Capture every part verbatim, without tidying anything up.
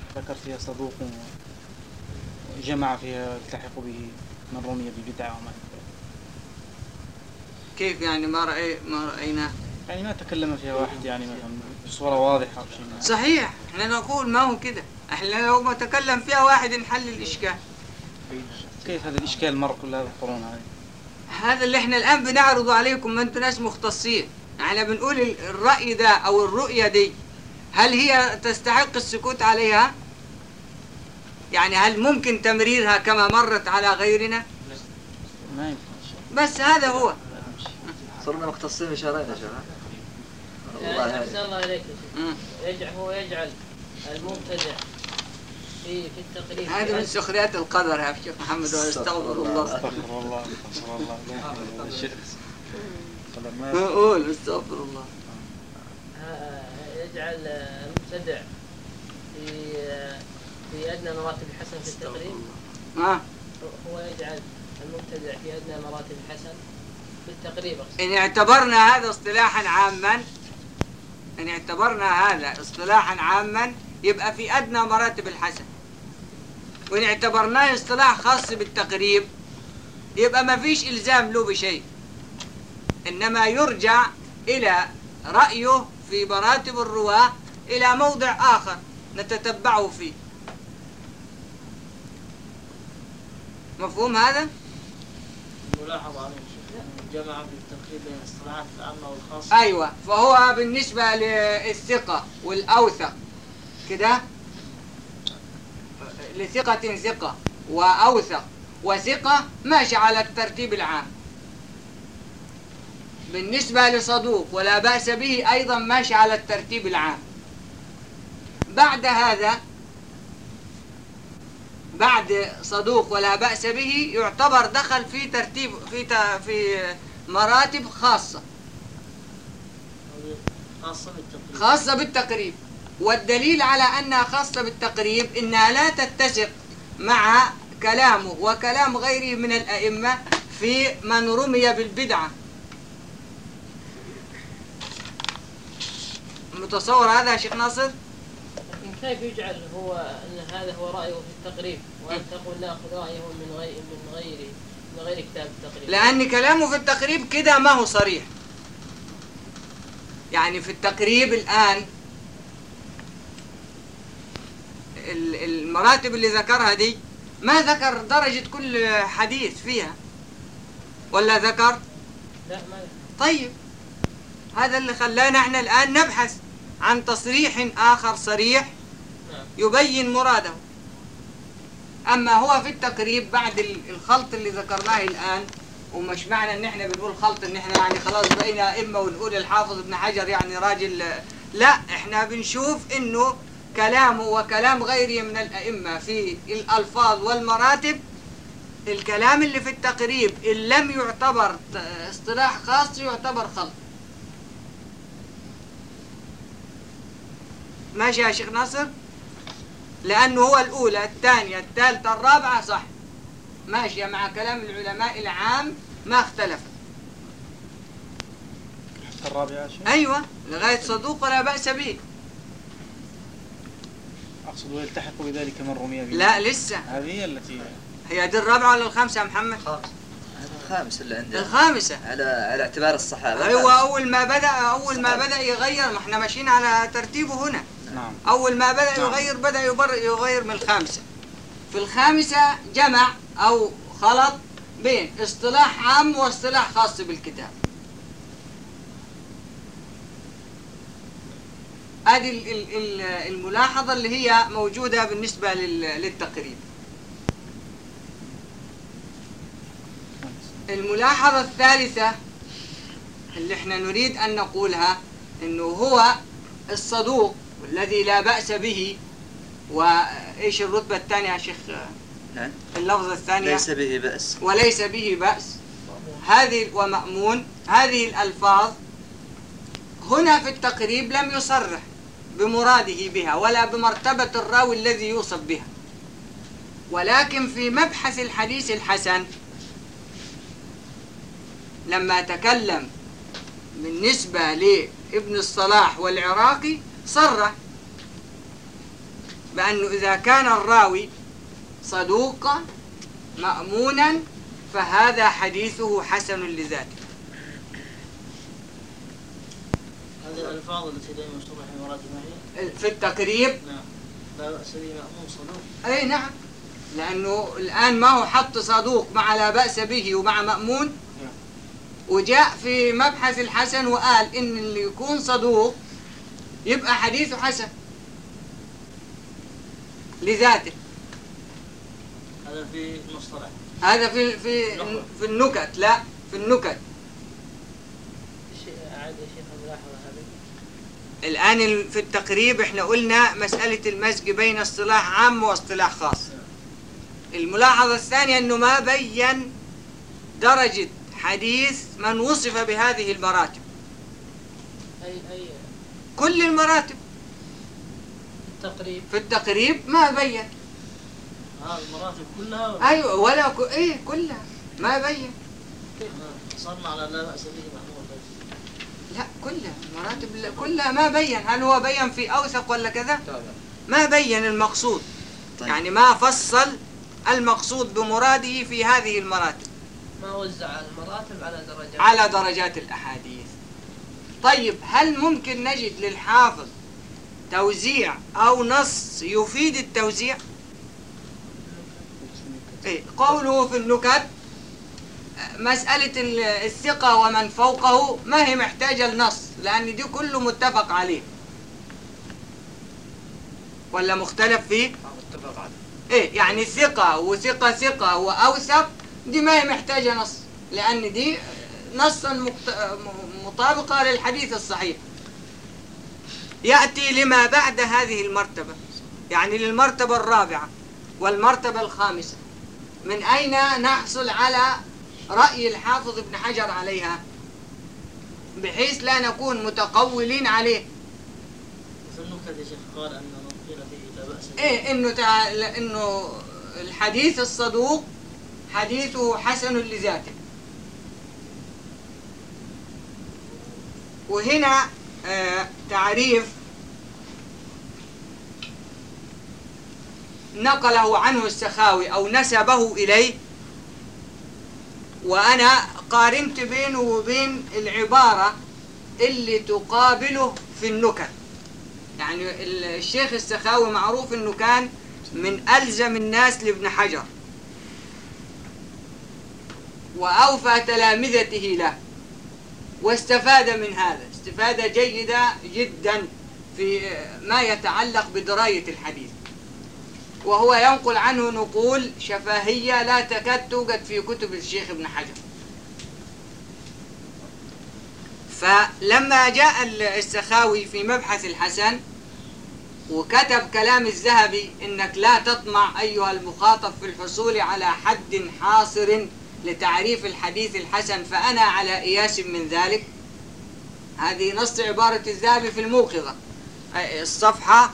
ذكر فيها صدوق وجمع فيها التحق به من رمي ببدعة وما كيف يعني ما رأي ما رأيناه؟ يعني ما تكلم فيها واحد يعني مثلا بصورة واضحة أو شيء. صحيح، احنا نقول ما هو كده، احنا لو ما تكلم فيها واحد نحل الإشكال. كيف هذا الإشكال مر كل هذا القرون هذه؟ هذا اللي احنا الآن بنعرضه عليكم، ما انتم ناس مختصين. احنا بنقول الرأي ده أو الرؤية دي هل هي تستحق السكوت عليها؟ يعني هل ممكن تمريرها كما مرت على غيرنا؟ ما يمكن. بس هذا هو. صرنا مختصين بشهرين يا شباب. الله أحسن الله عليك يجعل هو يجعل المبتدع في في التقليد. هذا من سخريات القدر يا شيخ محمد، واستغفر الله. استغفر الله استغفر الله الشيخ. قول استغفر الله. يجعل المبتدع في في أدنى مراتب الحسن في التقليد. ها هو يجعل المبتدع في أدنى مراتب الحسن في التقريب. إن اعتبرنا هذا اصطلاحا عاما إن اعتبرنا هذا اصطلاحا عاما يبقى في أدنى مراتب الحسن، وإن اعتبرناه اصطلاح خاص بالتقريب يبقى ما فيش إلزام له بشيء، إنما يرجع إلى رأيه في مراتب الرواة إلى موضع آخر نتتبعه فيه. مفهوم هذا؟ ملاحظة عليه جمع في التقريب بين الاصطلاحات العامة والخاصة. أيوة، فهو بالنسبة للثقة والأوثق كده، لثقة ثقة وأوثق وثقة ماشي على الترتيب العام. بالنسبة لصدوق ولا بأس به أيضا ماشي على الترتيب العام. بعد هذا بعد صدوق ولا بأس به يعتبر دخل في ترتيب في في مراتب خاصة خاصة بالتقريب. خاصة بالتقريب. والدليل على أنها خاصة بالتقريب إنها لا تتسق مع كلامه وكلام غيره من الأئمة في من رمي بالبدعة. متصور هذا يا شيخ ناصر؟ لكن كيف يجعل هو أن هذا هو رأيه في التقريب وأن تقول نأخذ رأيه من غير من غير من غير كتاب التقريب؟ لأن كلامه في التقريب كده ما هو صريح. يعني في التقريب الآن المراتب اللي ذكرها دي ما ذكر درجة كل حديث فيها ولا ذكر؟ لا ما ذكر. طيب هذا اللي خلانا احنا الآن نبحث عن تصريح آخر صريح يبين مراده. أما هو في التقريب بعد الخلط اللي ذكرناه الآن، ومش معنى ان احنا بنقول خلط ان احنا يعني خلاص بقينا ائمه ونقول الحافظ ابن حجر يعني راجل، لا، احنا بنشوف انه كلامه وكلام غيره من الائمه في الالفاظ والمراتب، الكلام اللي في التقريب ان لم يعتبر اصطلاح خاص يعتبر خلط. ماشي يا شيخ ناصر؟ لانه هو الاولى الثانيه الثالثه الرابعه صح ماشيه مع كلام العلماء العام ما اختلف. حتى الرابعة شيء؟ أيوة لغاية صدوق ولا بأس به. أقصد ويلتحق بذلك من رمي به. لا لسه، هذه هي التي هي دي الرابعة ولا الخامسة يا محمد؟ هذا الخامس اللي عندنا. الخامسة على على اعتبار الصحابة. أيوة، أول ما بدأ أول ما بدأ يغير، ما احنا ماشيين على ترتيبه هنا. نعم. أول ما بدأ يغير بدأ يغير من الخامسة. في الخامسة جمع أو خلط بين اصطلاح عام واصطلاح خاص بالكتاب. هذه الملاحظة اللي هي موجودة بالنسبة للتقريب. الملاحظة الثالثة اللي احنا نريد أن نقولها إنه هو الصدوق الذي لا بأس به. وإيش الرتبة الثانية يا شيخ؟ نعم. اللفظة الثانية ليس به بأس. وليس به بأس. هذه ومأمون، هذه الألفاظ هنا في التقريب لم يصرح بمراده بها ولا بمرتبة الراوي الذي يوصف بها، ولكن في مبحث الحديث الحسن لما تكلم بالنسبة لابن الصلاح والعراقي صرح بأنه إذا كان الراوي صدوقا مأمونا فهذا حديثه حسن لذاته. هذه الألفاظ التي دائما مشترحة في مراتب ما هي؟ في التقريب نعم. لا بأس به مأمون صدوق. أي نعم، لأنه الآن ما هو حط صدوق مع لا بأس به ومع مأمون، نعم. وجاء في مبحث الحسن وقال إن اللي يكون صدوق يبقى حديثه حسن لذاته. هذا في المصطلح. هذا في في في النكت، لا في النكت. شيء عادي يا شيخ الملاحظة هذه. الآن في التقريب احنا قلنا مسألة المزج بين اصطلاح عام واصطلاح خاص. الملاحظة الثانية انه ما بين درجة حديث من وصف بهذه المراتب. أي أي كل المراتب التقريب. في التقريب ما بين. هذه المراتب كلها ولا؟ ايوه ولا ك... ايه كلها ما بين. صرنا على لا بأس به مأمون بس. لا كلها المراتب كلها ما بين. هل هو بين في اوثق ولا كذا؟ ما بين المقصود. طيب. يعني ما فصل المقصود بمراده في هذه المراتب. ما وزع المراتب على درجات. على درجات الأحاديث. طيب هل ممكن نجد للحافظ توزيع أو نص يفيد التوزيع؟ إيه؟ قوله في النكت مسألة الثقة ومن فوقه ما هي محتاجة لنص، لأن دي كله متفق عليه. ولا مختلف فيه؟ متفق عليه. إيه يعني ثقة وثقة ثقة وأوثق دي ما هي محتاجة نص، لأن دي نصا مطابقة للحديث الصحيح. يأتي لما بعد هذه المرتبة، يعني للمرتبة الرابعة والمرتبة الخامسة، من أين نحصل على رأي الحافظ ابن حجر عليها بحيث لا نكون متقولين عليه؟ في النكت يا شيخ قال أن قيل فيه لا بأس به. إيه إنه تع... إنه الحديث الصدوق حديثه حسن لذاته. وهنا آه تعريف نقله عنه السخاوي أو نسبه إليه، وأنا قارنت بينه وبين العبارة اللي تقابله في النكت. يعني الشيخ السخاوي معروف أنه كان من ألزم الناس لابن حجر وأوفى تلامذته له، واستفاد من هذا استفادة جيدة جدا في ما يتعلق بدراية الحديث، وهو ينقل عنه نقول شفاهية لا تكاد توجد في كتب الشيخ ابن حجر. فلما جاء السخاوي في مبحث الحسن وكتب كلام الذهبي إنك لا تطمع أيها المخاطب في الحصول على حد حاصر لتعريف الحديث الحسن فأنا على إياس من ذلك، هذه نص عبارة الذهبي في الموقظة الصفحة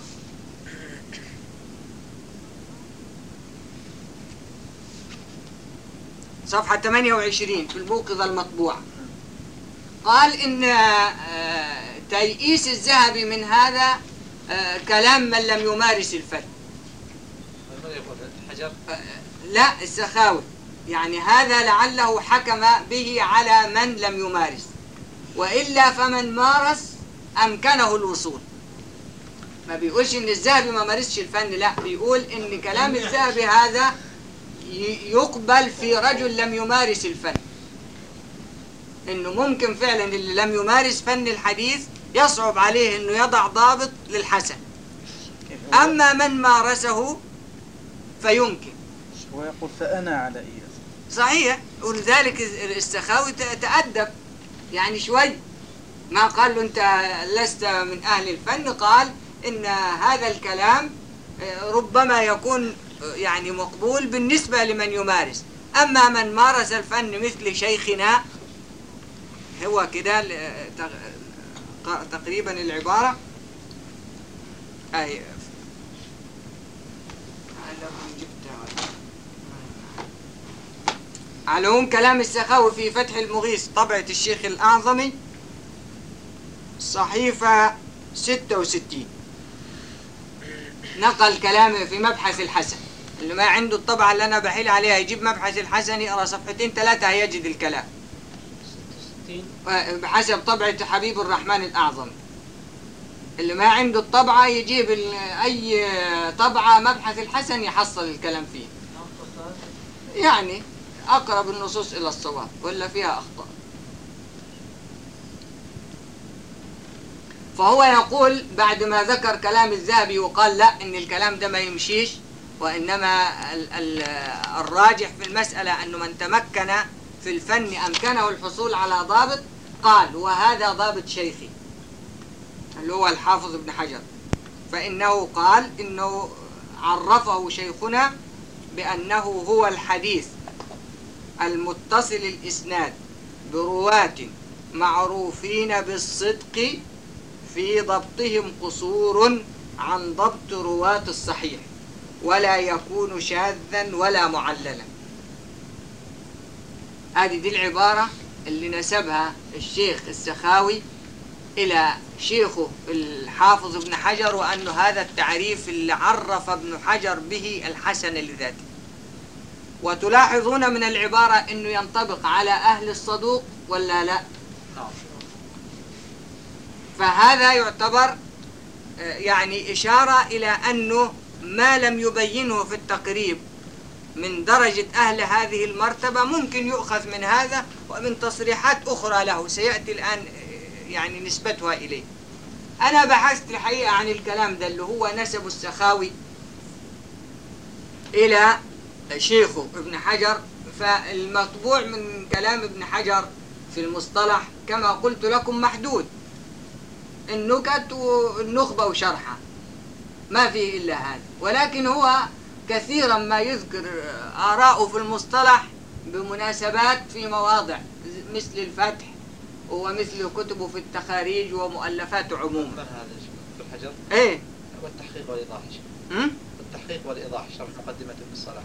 صفحة ثمانية وعشرين في الموقظة المطبوعة. قال إن تيئيس الذهبي من هذا كلام من لم يمارس الفن. ماذا يقول حجر؟ لا السخاوي، يعني هذا لعله حكم به على من لم يمارس، وإلا فمن مارس أمكنه الوصول. ما بيقولش إن الذهبي ما مارسش الفن، لا بيقول إن كلام الذهبي هذا يقبل في رجل لم يمارس الفن، إنه ممكن فعلا اللي لم يمارس فن الحديث يصعب عليه إنه يضع ضابط للحسن، أما من مارسه فيمكن. هو يقول فأنا على إياس. صحيح، ولذلك السخاوي تأدب يعني شوي، ما قال له أنت لست من أهل الفن، قال إن هذا الكلام ربما يكون يعني مقبول بالنسبة لمن يمارس، أما من مارس الفن مثل شيخنا هو كده تقريبا العبارة أي على هم كلام السخاوي في فتح المغيث طبعة الشيخ الأعظمي صحيفة ستة وستين. نقل كلامي في مبحث الحسن، اللي ما عنده الطبعة اللي أنا بحيل عليها يجيب مبحث الحسن يقرأ صفحتين ثلاثة هيجد الكلام بحسب طبعة حبيب الرحمن الأعظم. اللي ما عنده الطبعة يجيب أي طبعة مبحث الحسن يحصل الكلام فيه، يعني أقرب النصوص إلى الصواب ولا فيها أخطاء. فهو يقول بعد ما ذكر كلام الذهبي وقال لا إن الكلام ده ما يمشيش، وإنما ال ال الراجح في المسألة أنه من تمكن في الفن أمكنه الحصول على ضابط، قال وهذا ضابط شيخي اللي هو الحافظ ابن حجر، فإنه قال إنه عرفه شيخنا بأنه هو الحديث المتصل الإسناد برواة معروفين بالصدق في ضبطهم قصور عن ضبط رواة الصحيح، ولا يكون شاذا ولا معللا. هذه دي العبارة اللي نسبها الشيخ السخاوي إلى شيخه الحافظ ابن حجر، وأنه هذا التعريف اللي عرف ابن حجر به الحسن لذاته. وتلاحظون من العبارة أنه ينطبق على أهل الصدوق ولا لا؟ فهذا يعتبر يعني إشارة إلى أنه ما لم يبينه في التقريب من درجة أهل هذه المرتبة ممكن يؤخذ من هذا ومن تصريحات أخرى له سيأتي الآن يعني نسبتها إليه. أنا بحثت الحقيقة عن الكلام ده اللي هو نسب السخاوي إلى شيخه ابن حجر، فالمطبوع من كلام ابن حجر في المصطلح كما قلت لكم محدود، النكت والنخبة وشرحها ما فيه إلا هذا، ولكن هو كثيرا ما يذكر آراءه في المصطلح بمناسبات في مواضع مثل الفتح ومثل كتبه في التخاريج ومؤلفاته عموما. من هذا ابن حجر؟ ايه والتحقيق والإيضاح. امم التحقيق والإيضاح شرح مقدمة ابن الصلاح.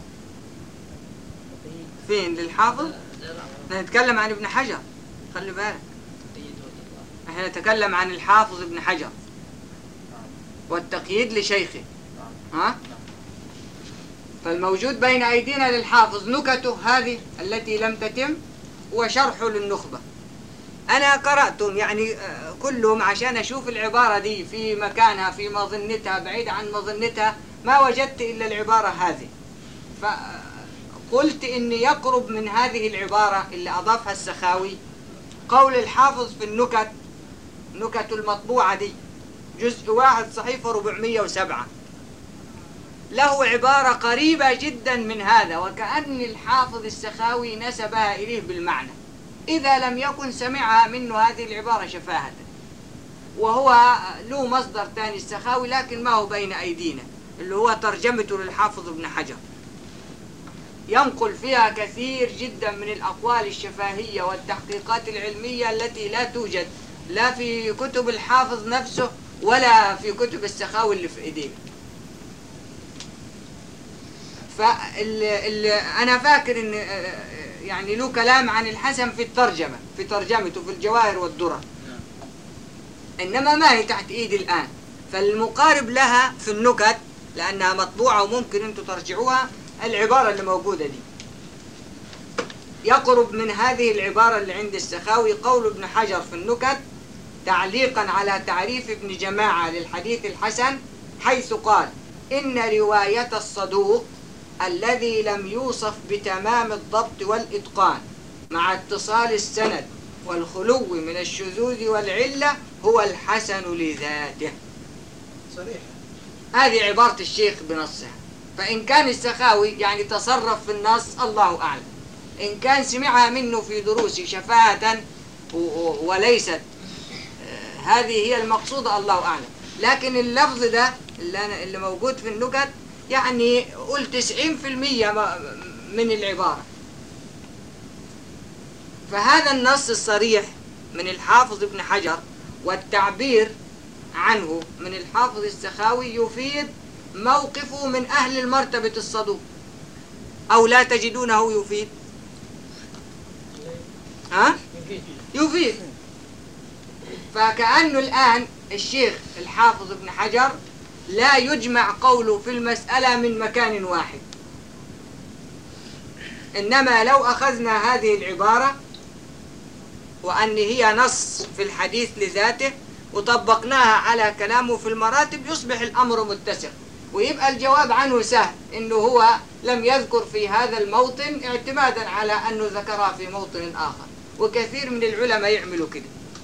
فين للحافظ؟ نتكلم عن ابن حجر، خلي بالك احنا نتكلم عن الحافظ ابن حجر والتقييد لشيخه. ها؟ فالموجود بين أيدينا للحافظ نكته هذه التي لم تتم وشرحه للنخبة. أنا قرأتهم يعني كلهم عشان أشوف العبارة دي في مكانها في مظنتها بعيد عن مظنتها، ما وجدت إلا العبارة هذه، فقلت إن يقرب من هذه العبارة اللي أضافها السخاوي قول الحافظ في النكت، نكت المطبوعة دي جزء واحد صحيفة أربعمائة وسبعة، له عبارة قريبة جدا من هذا، وكأن الحافظ السخاوي نسبها إليه بالمعنى إذا لم يكن سمعها منه هذه العبارة شفاهة. وهو له مصدر ثاني السخاوي لكن ما هو بين أيدينا، اللي هو ترجمته للحافظ ابن حجر، ينقل فيها كثير جدا من الأقوال الشفاهية والتحقيقات العلمية التي لا توجد لا في كتب الحافظ نفسه ولا في كتب السخاوي اللي في إيدينا. فأنا فاكر إن يعني له كلام عن الحسن في الترجمة في ترجمته في الجواهر والدرر، إنما ما هي تحت إيدي الآن. فالمقارب لها في النكت لأنها مطبوعة وممكن أنتم ترجعوها، العبارة اللي موجودة دي يقرب من هذه العبارة اللي عند السخاوي قول ابن حجر في النكت تعليقا على تعريف ابن جماعة للحديث الحسن، حيث قال إن رواية الصدوق الذي لم يوصف بتمام الضبط والإتقان مع اتصال السند والخلو من الشذوذ والعلة هو الحسن لذاته. صريح. هذه عبارة الشيخ بنصها. فإن كان السخاوي يعني تصرف في النص الله أعلم، إن كان سمعها منه في دروس شفاهة وليست هذه هي المقصودة الله أعلم، لكن اللفظ ده اللي, اللي موجود في النكت يعني قل تسعين في المية من العبارة. فهذا النص الصريح من الحافظ ابن حجر والتعبير عنه من الحافظ السخاوي يفيد موقفه من أهل المرتبة الصدوق، أو لا تجدونه يفيد؟ ها؟ يفيد. فكأنه الآن الشيخ الحافظ ابن حجر لا يجمع قوله في المسألة من مكان واحد، إنما لو أخذنا هذه العبارة وأن هي نص في الحديث لذاته وطبقناها على كلامه في المراتب يصبح الأمر متسق، ويبقى الجواب عنه سهل، إنه هو لم يذكر في هذا الموطن اعتمادا على أنه ذكرها في موطن آخر، وكثير من العلماء يعملوا كده.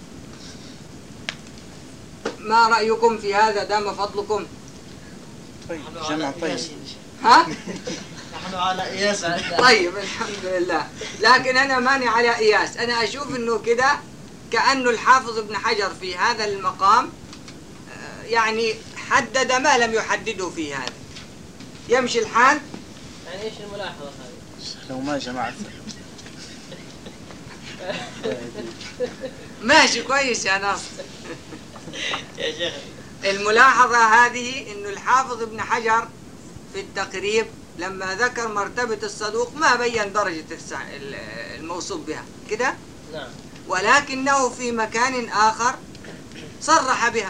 ما رأيكم في هذا؟ دام فضلكم. طيب جمع طيب. ها؟ نحن على قياس. طيب الحمد لله، لكن أنا ماني على قياس، أنا أشوف إنه كده كأنه الحافظ ابن حجر في هذا المقام يعني حدد ما لم يحدده في هذا. يمشي الحال؟ يعني ايش الملاحظة هذه؟ لو ما جمعت ماشي كويس يا ناصر. يا شيخ الملاحظة هذه إنه الحافظ ابن حجر في التقريب لما ذكر مرتبة الصدوق ما بين درجة الموصوف بها كده، نعم، ولكنه في مكان آخر صرح بها،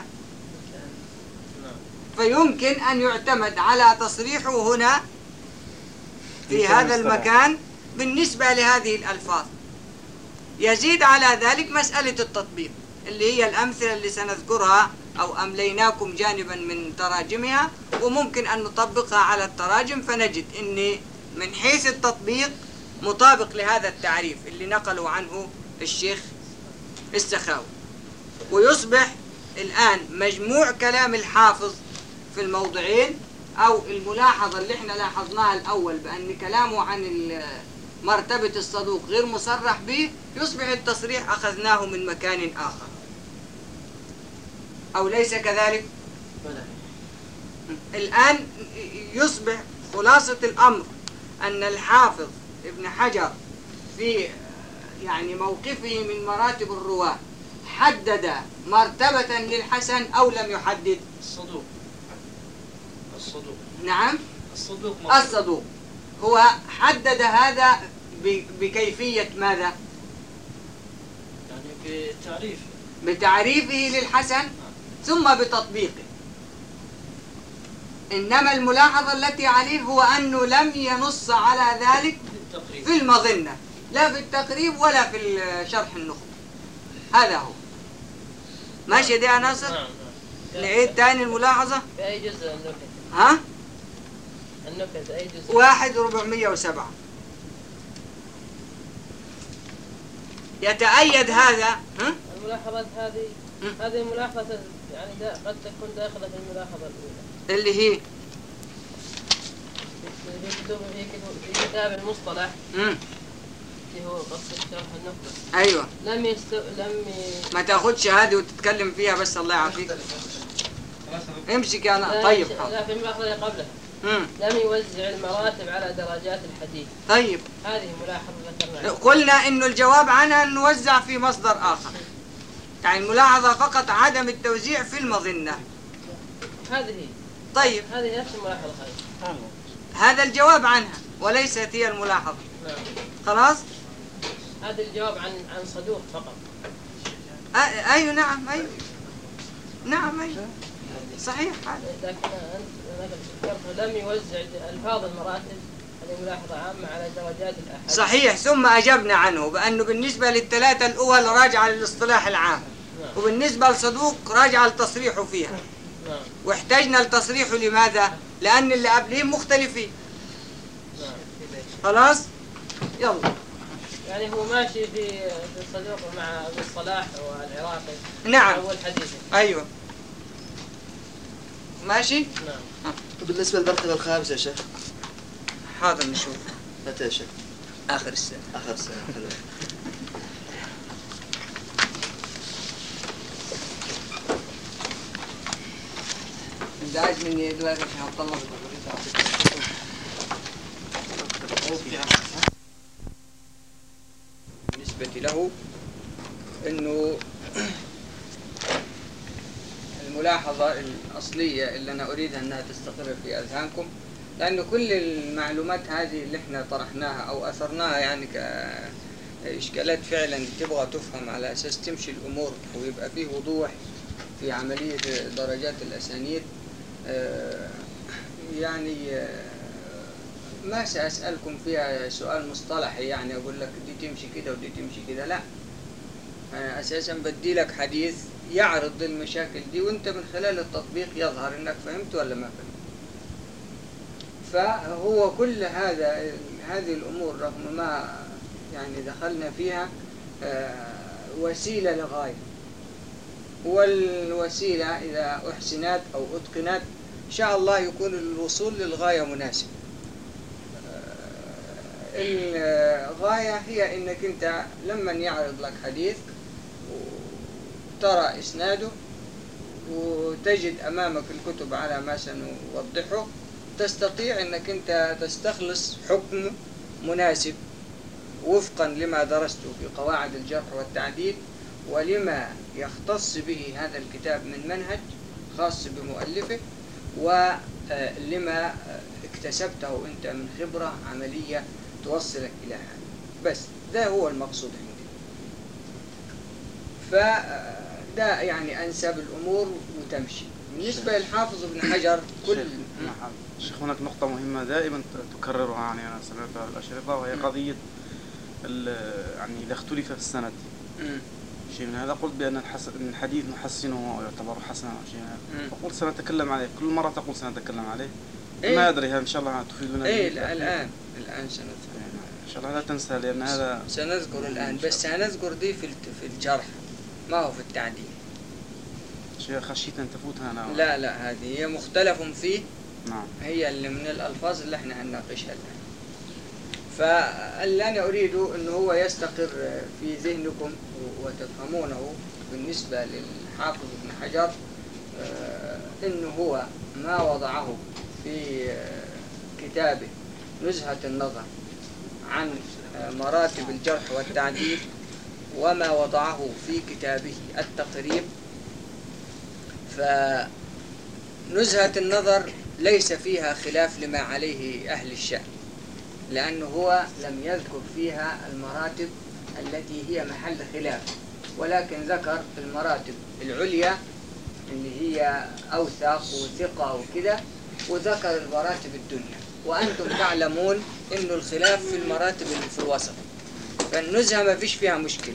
فيمكن أن يعتمد على تصريحه هنا في هذا المكان بالنسبة لهذه الألفاظ. يزيد على ذلك مسألة التطبيق اللي هي الأمثلة اللي سنذكرها أو أمليناكم جانبا من تراجمها، وممكن أن نطبقها على التراجم فنجد أن من حيث التطبيق مطابق لهذا التعريف اللي نقلوا عنه الشيخ السخاوي. ويصبح الآن مجموع كلام الحافظ في الموضعين أو الملاحظة اللي احنا لاحظناها الأول بأن كلامه عن مرتبة الصدوق غير مصرح به، يصبح التصريح أخذناه من مكان آخر، أو ليس كذلك؟ الآن يصبح خلاصة الأمر أن الحافظ ابن حجر في يعني موقفه من مراتب الرواة حدد مرتبة للحسن أو لم يحدد؟ الصدوق. الصدوق. نعم؟ الصدوق. الصدوق. هو حدد هذا بكيفية ماذا؟ يعني بتعريف. بتعريفه للحسن ثم بتطبيقه. إنما الملاحظة التي عليه هو أنه لم ينص على ذلك في المظنة، لا في التقريب ولا في شرح النخبة. هذا هو. ماشي دي يا ناصر؟ نعم. نعيد تاني الملاحظة؟ في أي جزء النكت؟ ها؟ النكت أي جزء؟ واحد ربعمية وسبعة. يتأيد هذا. ها؟ الملاحظات هذه هذه ملاحظة يعني دا قد تكون داخلة في الملاحظة الأولى اللي هي في كتب في كتاب المصطلح امم اللي هو قصة شرح النخبة. ايوه. لم يست لم ي... ما تاخذش هذه وتتكلم فيها بس الله يعافيك. امسك انا. طيب حاضر. لا في الملاحظة اللي قبلها. امم لم يوزع المراتب على درجات الحديث. طيب. هذه ملاحظة ذكرناها. قلنا انه الجواب عنها نوزع في مصدر اخر. يعني الملاحظة فقط عدم التوزيع في المظنة. هذه. طيب. هذه نفس الملاحظة هذه. هذا الجواب عنها وليست هي الملاحظة. نعم. خلاص؟ هذا الجواب عن عن صدوق فقط. أ... أيوة نعم أيوة. نعم أيوة. صحيح هذا. لكن أنت ذكرت لم يوزع ألفاظ المراتب، هذه ملاحظة عامة على درجات الأحاديث. صحيح، ثم أجبنا عنه بأنه بالنسبة للثلاثة الأول راجعة للاصطلاح العام. نعم. وبالنسبة لصدوق راجعة لتصريحه فيها. نعم. واحتجنا لتصريحه لماذا؟ لأن اللي قبلين مختلفين. نعم. خلاص؟ يلا. يعني هو ماشي في في الصدوق مع ابن الصلاح والعراقي. نعم. أول حديث. أيوه. ماشي؟ نعم. بالنسبة للمرتبة الخامسة يا شيخ. حاضر نشوف. متى يا شيخ؟ آخر السنة. آخر السنة. انت عايز مني دلوقتي عشان هطلع بالنسبة له انه الملاحظة الأصلية اللي أنا أريدها أنها تستقر في أذهانكم، لأنه كل المعلومات هذه اللي احنا طرحناها أو أثرناها يعني كإشكالات فعلا تبغى تفهم على أساس تمشي الأمور ويبقى فيه وضوح في عملية درجات الأسانيد، آه، يعني آه، ما سأسألكم فيها سؤال مصطلحي، يعني أقول لك دي تمشي كده ودي تمشي كده، لا. أنا أساسا بدي لك حديث يعرض المشاكل دي، وأنت من خلال التطبيق يظهر إنك فهمت ولا ما فهمت. فهو كل هذا هذه الأمور رغم ما يعني دخلنا فيها آه، وسيلة لغاية، والوسيلة إذا أحسنت أو أتقنت إن شاء الله يكون الوصول للغاية مناسب. الغاية هي إنك أنت لما يعرض لك حديث وترى إسناده وتجد أمامك الكتب على ما سنوضحه، تستطيع إنك أنت تستخلص حكم مناسب وفقا لما درسته في قواعد الجرح والتعديل، ولما يختص به هذا الكتاب من منهج خاص بمؤلفه، ولما اكتسبته أنت من خبرة عملية توصلك إلى هذا. بس ده هو المقصود عندي. فده يعني أنسب الأمور وتمشي. بالنسبة للحافظ ابن حجر كل شيخ هناك نقطة مهمة دائما تكررها، يعني أنا سمعتها بالأشرطة، وهي قضية يعني إذا اختلف في السند شيء من هذا، قلت بأن الحديث نحسنه ويعتبر حسنا أو شيء من هذا، فقلت سنتكلم عليه، كل مرة تقول سنتكلم عليه. إيه؟ ما أدري، إن شاء الله تفيدنا. إيه الآن الآن سنذكر إن شاء الله لا تنسى، لأن هذا سنذكر الآن، بس سنذكر دي في في الجرح ما هو في التعديل. شيء خشيت أن تفوتها أنا. لا لا، هذه هي مختلف فيه. نعم. هي اللي من الألفاظ اللي احنا هنناقشها الآن. فاللي أنا أريده أنه هو يستقر في ذهنكم وتفهمونه بالنسبة للحافظ ابن حجر، أنه هو ما وضعه في كتابه نزهة النظر عن مراتب الجرح والتعديل، وما وضعه في كتابه التقريب. فنزهة النظر ليس فيها خلاف لما عليه أهل الشأن، لأنه هو لم يذكر فيها المراتب التي هي محل خلاف، ولكن ذكر المراتب العليا اللي هي أوثق وثقة وكذا، وذكر المراتب الدنيا. وأنتم تعلمون إنه الخلاف في المراتب اللي في الوسط، فالنزهة ما فيش فيها مشكلة.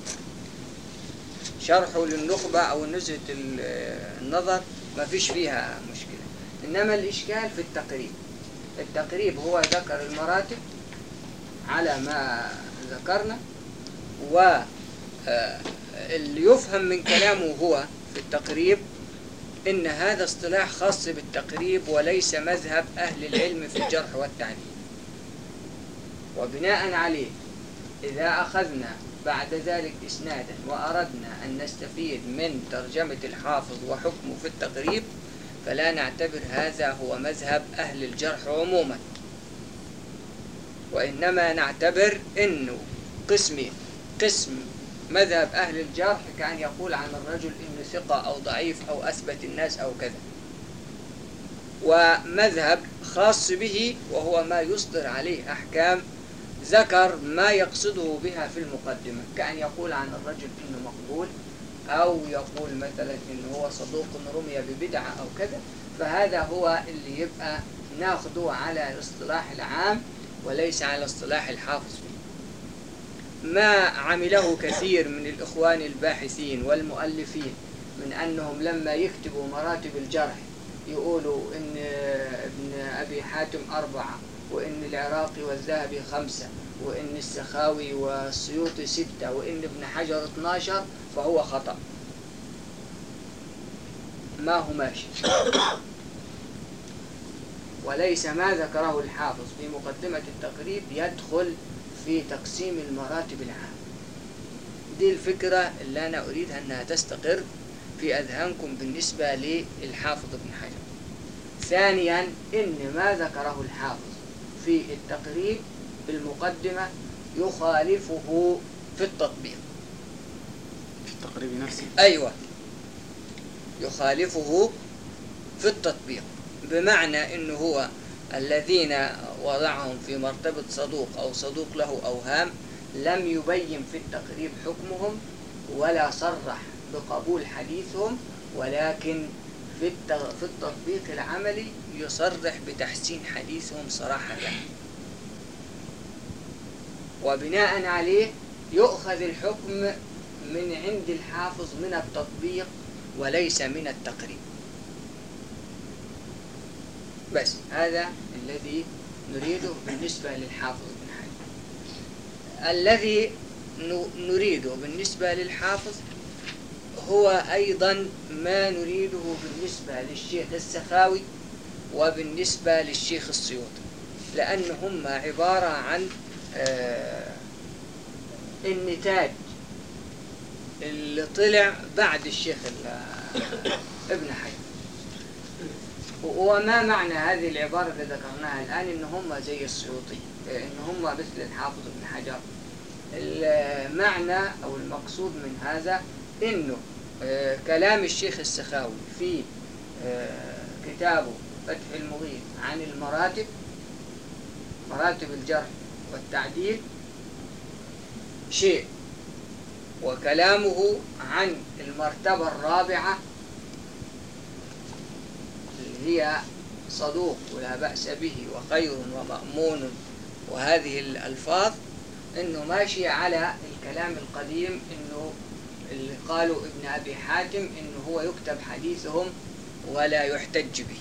شرحه للنخبة أو نزهة النظر ما فيش فيها مشكلة، إنما الإشكال في التقريب. التقريب هو ذكر المراتب على ما ذكرنا، واللي يفهم من كلامه هو في التقريب إن هذا اصطلاح خاص بالتقريب وليس مذهب أهل العلم في الجرح والتعديل. وبناء عليه إذا أخذنا بعد ذلك إسنادا وأردنا أن نستفيد من ترجمة الحافظ وحكمه في التقريب، فلا نعتبر هذا هو مذهب أهل الجرح عموما، وإنما نعتبر أنه قسم قسم مذهب أهل الجرح كأن يقول عن الرجل إنه ثقة أو ضعيف أو أثبت الناس أو كذا، ومذهب خاص به وهو ما يصدر عليه أحكام ذكر ما يقصده بها في المقدمة، كأن يقول عن الرجل إنه مقبول، أو يقول مثلا إنه هو صدوق رمي ببدعة أو كذا. فهذا هو اللي يبقى ناخده على الاصطلاح العام وليس على اصطلاح الحافظ فيه. ما عمله كثير من الإخوان الباحثين والمؤلفين من أنهم لما يكتبوا مراتب الجرح يقولوا إن ابن أبي حاتم أربعة، وإن العراقي والذهبي خمسة، وإن السخاوي والسيوطي ستة، وإن ابن حجر اثناشر، فهو خطأ، ما هو ماشي. وليس ما ذكره الحافظ في مقدمة التقريب يدخل في تقسيم المراتب العام. دي الفكرة اللي أنا أريدها أنها تستقر في أذهانكم بالنسبة للحافظ ابن حجر. ثانيا، إن ما ذكره الحافظ في التقريب في المقدمة يخالفه في التطبيق. في التقريب نفسه؟ أيوة، يخالفه في التطبيق، بمعنى إنه هو الذين وضعهم في مرتبة صدوق أو صدوق له أوهام لم يبين في التقريب حكمهم ولا صرح بقبول حديثهم، ولكن في في التطبيق العملي يصرح بتحسين حديثهم صراحة، وبناء عليه يؤخذ الحكم من عند الحافظ من التطبيق وليس من التقريب. بس هذا الذي نريده بالنسبة للحافظ بن حجر. الذي نريده بالنسبة للحافظ هو أيضا ما نريده بالنسبة للشيخ السخاوي وبالنسبة للشيخ السيوطي، لأن هم عبارة عن آه النتاج اللي طلع بعد الشيخ ابن حجر. وما معنى هذه العبارة اللي ذكرناها الآن؟ إن هم زي السيوطي، إن هم مثل الحافظ ابن حجر. المعنى أو المقصود من هذا إنه آه كلام الشيخ السخاوي في آه كتابه فتح المغيث عن المراتب، مراتب الجرح والتعديل شيء، وكلامه عن المرتبة الرابعة اللي هي صدوق ولا بأس به وخير ومأمون وهذه الألفاظ، إنه ماشي على الكلام القديم، إنه اللي قالوا ابن أبي حاتم إنه هو يكتب حديثهم ولا يحتج به.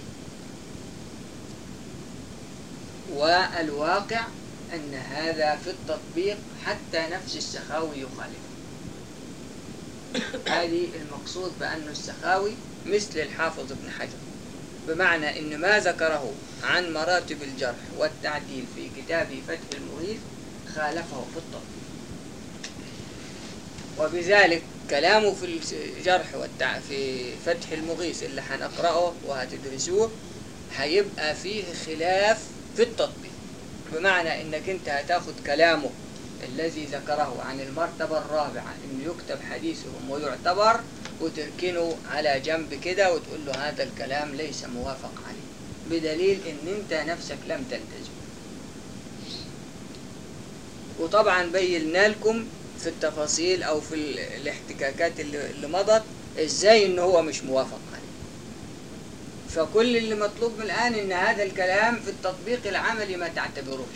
والواقع أن هذا في التطبيق حتى نفس السخاوي يخالف. هذه المقصود بأن السخاوي مثل الحافظ ابن حجر، بمعنى أن ما ذكره عن مراتب الجرح والتعديل في كتابه فتح المغيث خالفه في التطبيق. وبذلك كلامه في الجرح والتع... في فتح المغيث اللي حنقرأه وهتدرسوه هيبقى فيه خلاف في التطبيق، بمعنى انك انت هتاخد كلامه الذي ذكره عن المرتبة الرابعة انه يكتب حديثهم ويعتبر وتركنه على جنب كده وتقول له هذا الكلام ليس موافق عليه، بدليل ان انت نفسك لم تلتزم. وطبعا بينا لكم في التفاصيل او في الاحتكاكات اللي مضت ازاي ان هو مش موافق عليه. فكل اللي مطلوب من الآن إن هذا الكلام في التطبيق العملي ما تعتبروش.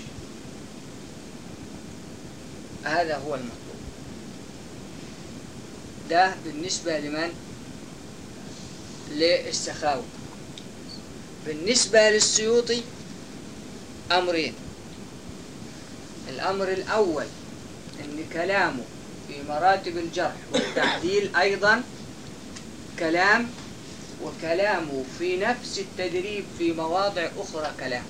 هذا هو المطلوب. ده بالنسبة لمن؟ للسخاوي. بالنسبة للسيوطي أمرين. الأمر الأول إن كلامه في مراتب الجرح والتعديل أيضا كلام، وكلامه في نفس التدريب في مواضع أخرى كلام.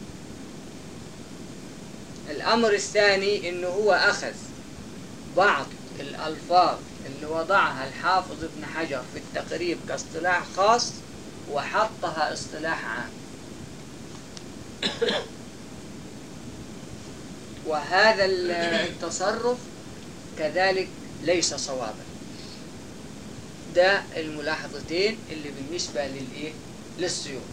الأمر الثاني إنه هو أخذ بعض الألفاظ اللي وضعها الحافظ ابن حجر في التقريب كاصطلاح خاص وحطها اصطلاح عام، وهذا التصرف كذلك ليس صوابا. ده الملاحظتين اللي بالنسبة للإيه؟ للسيوطي.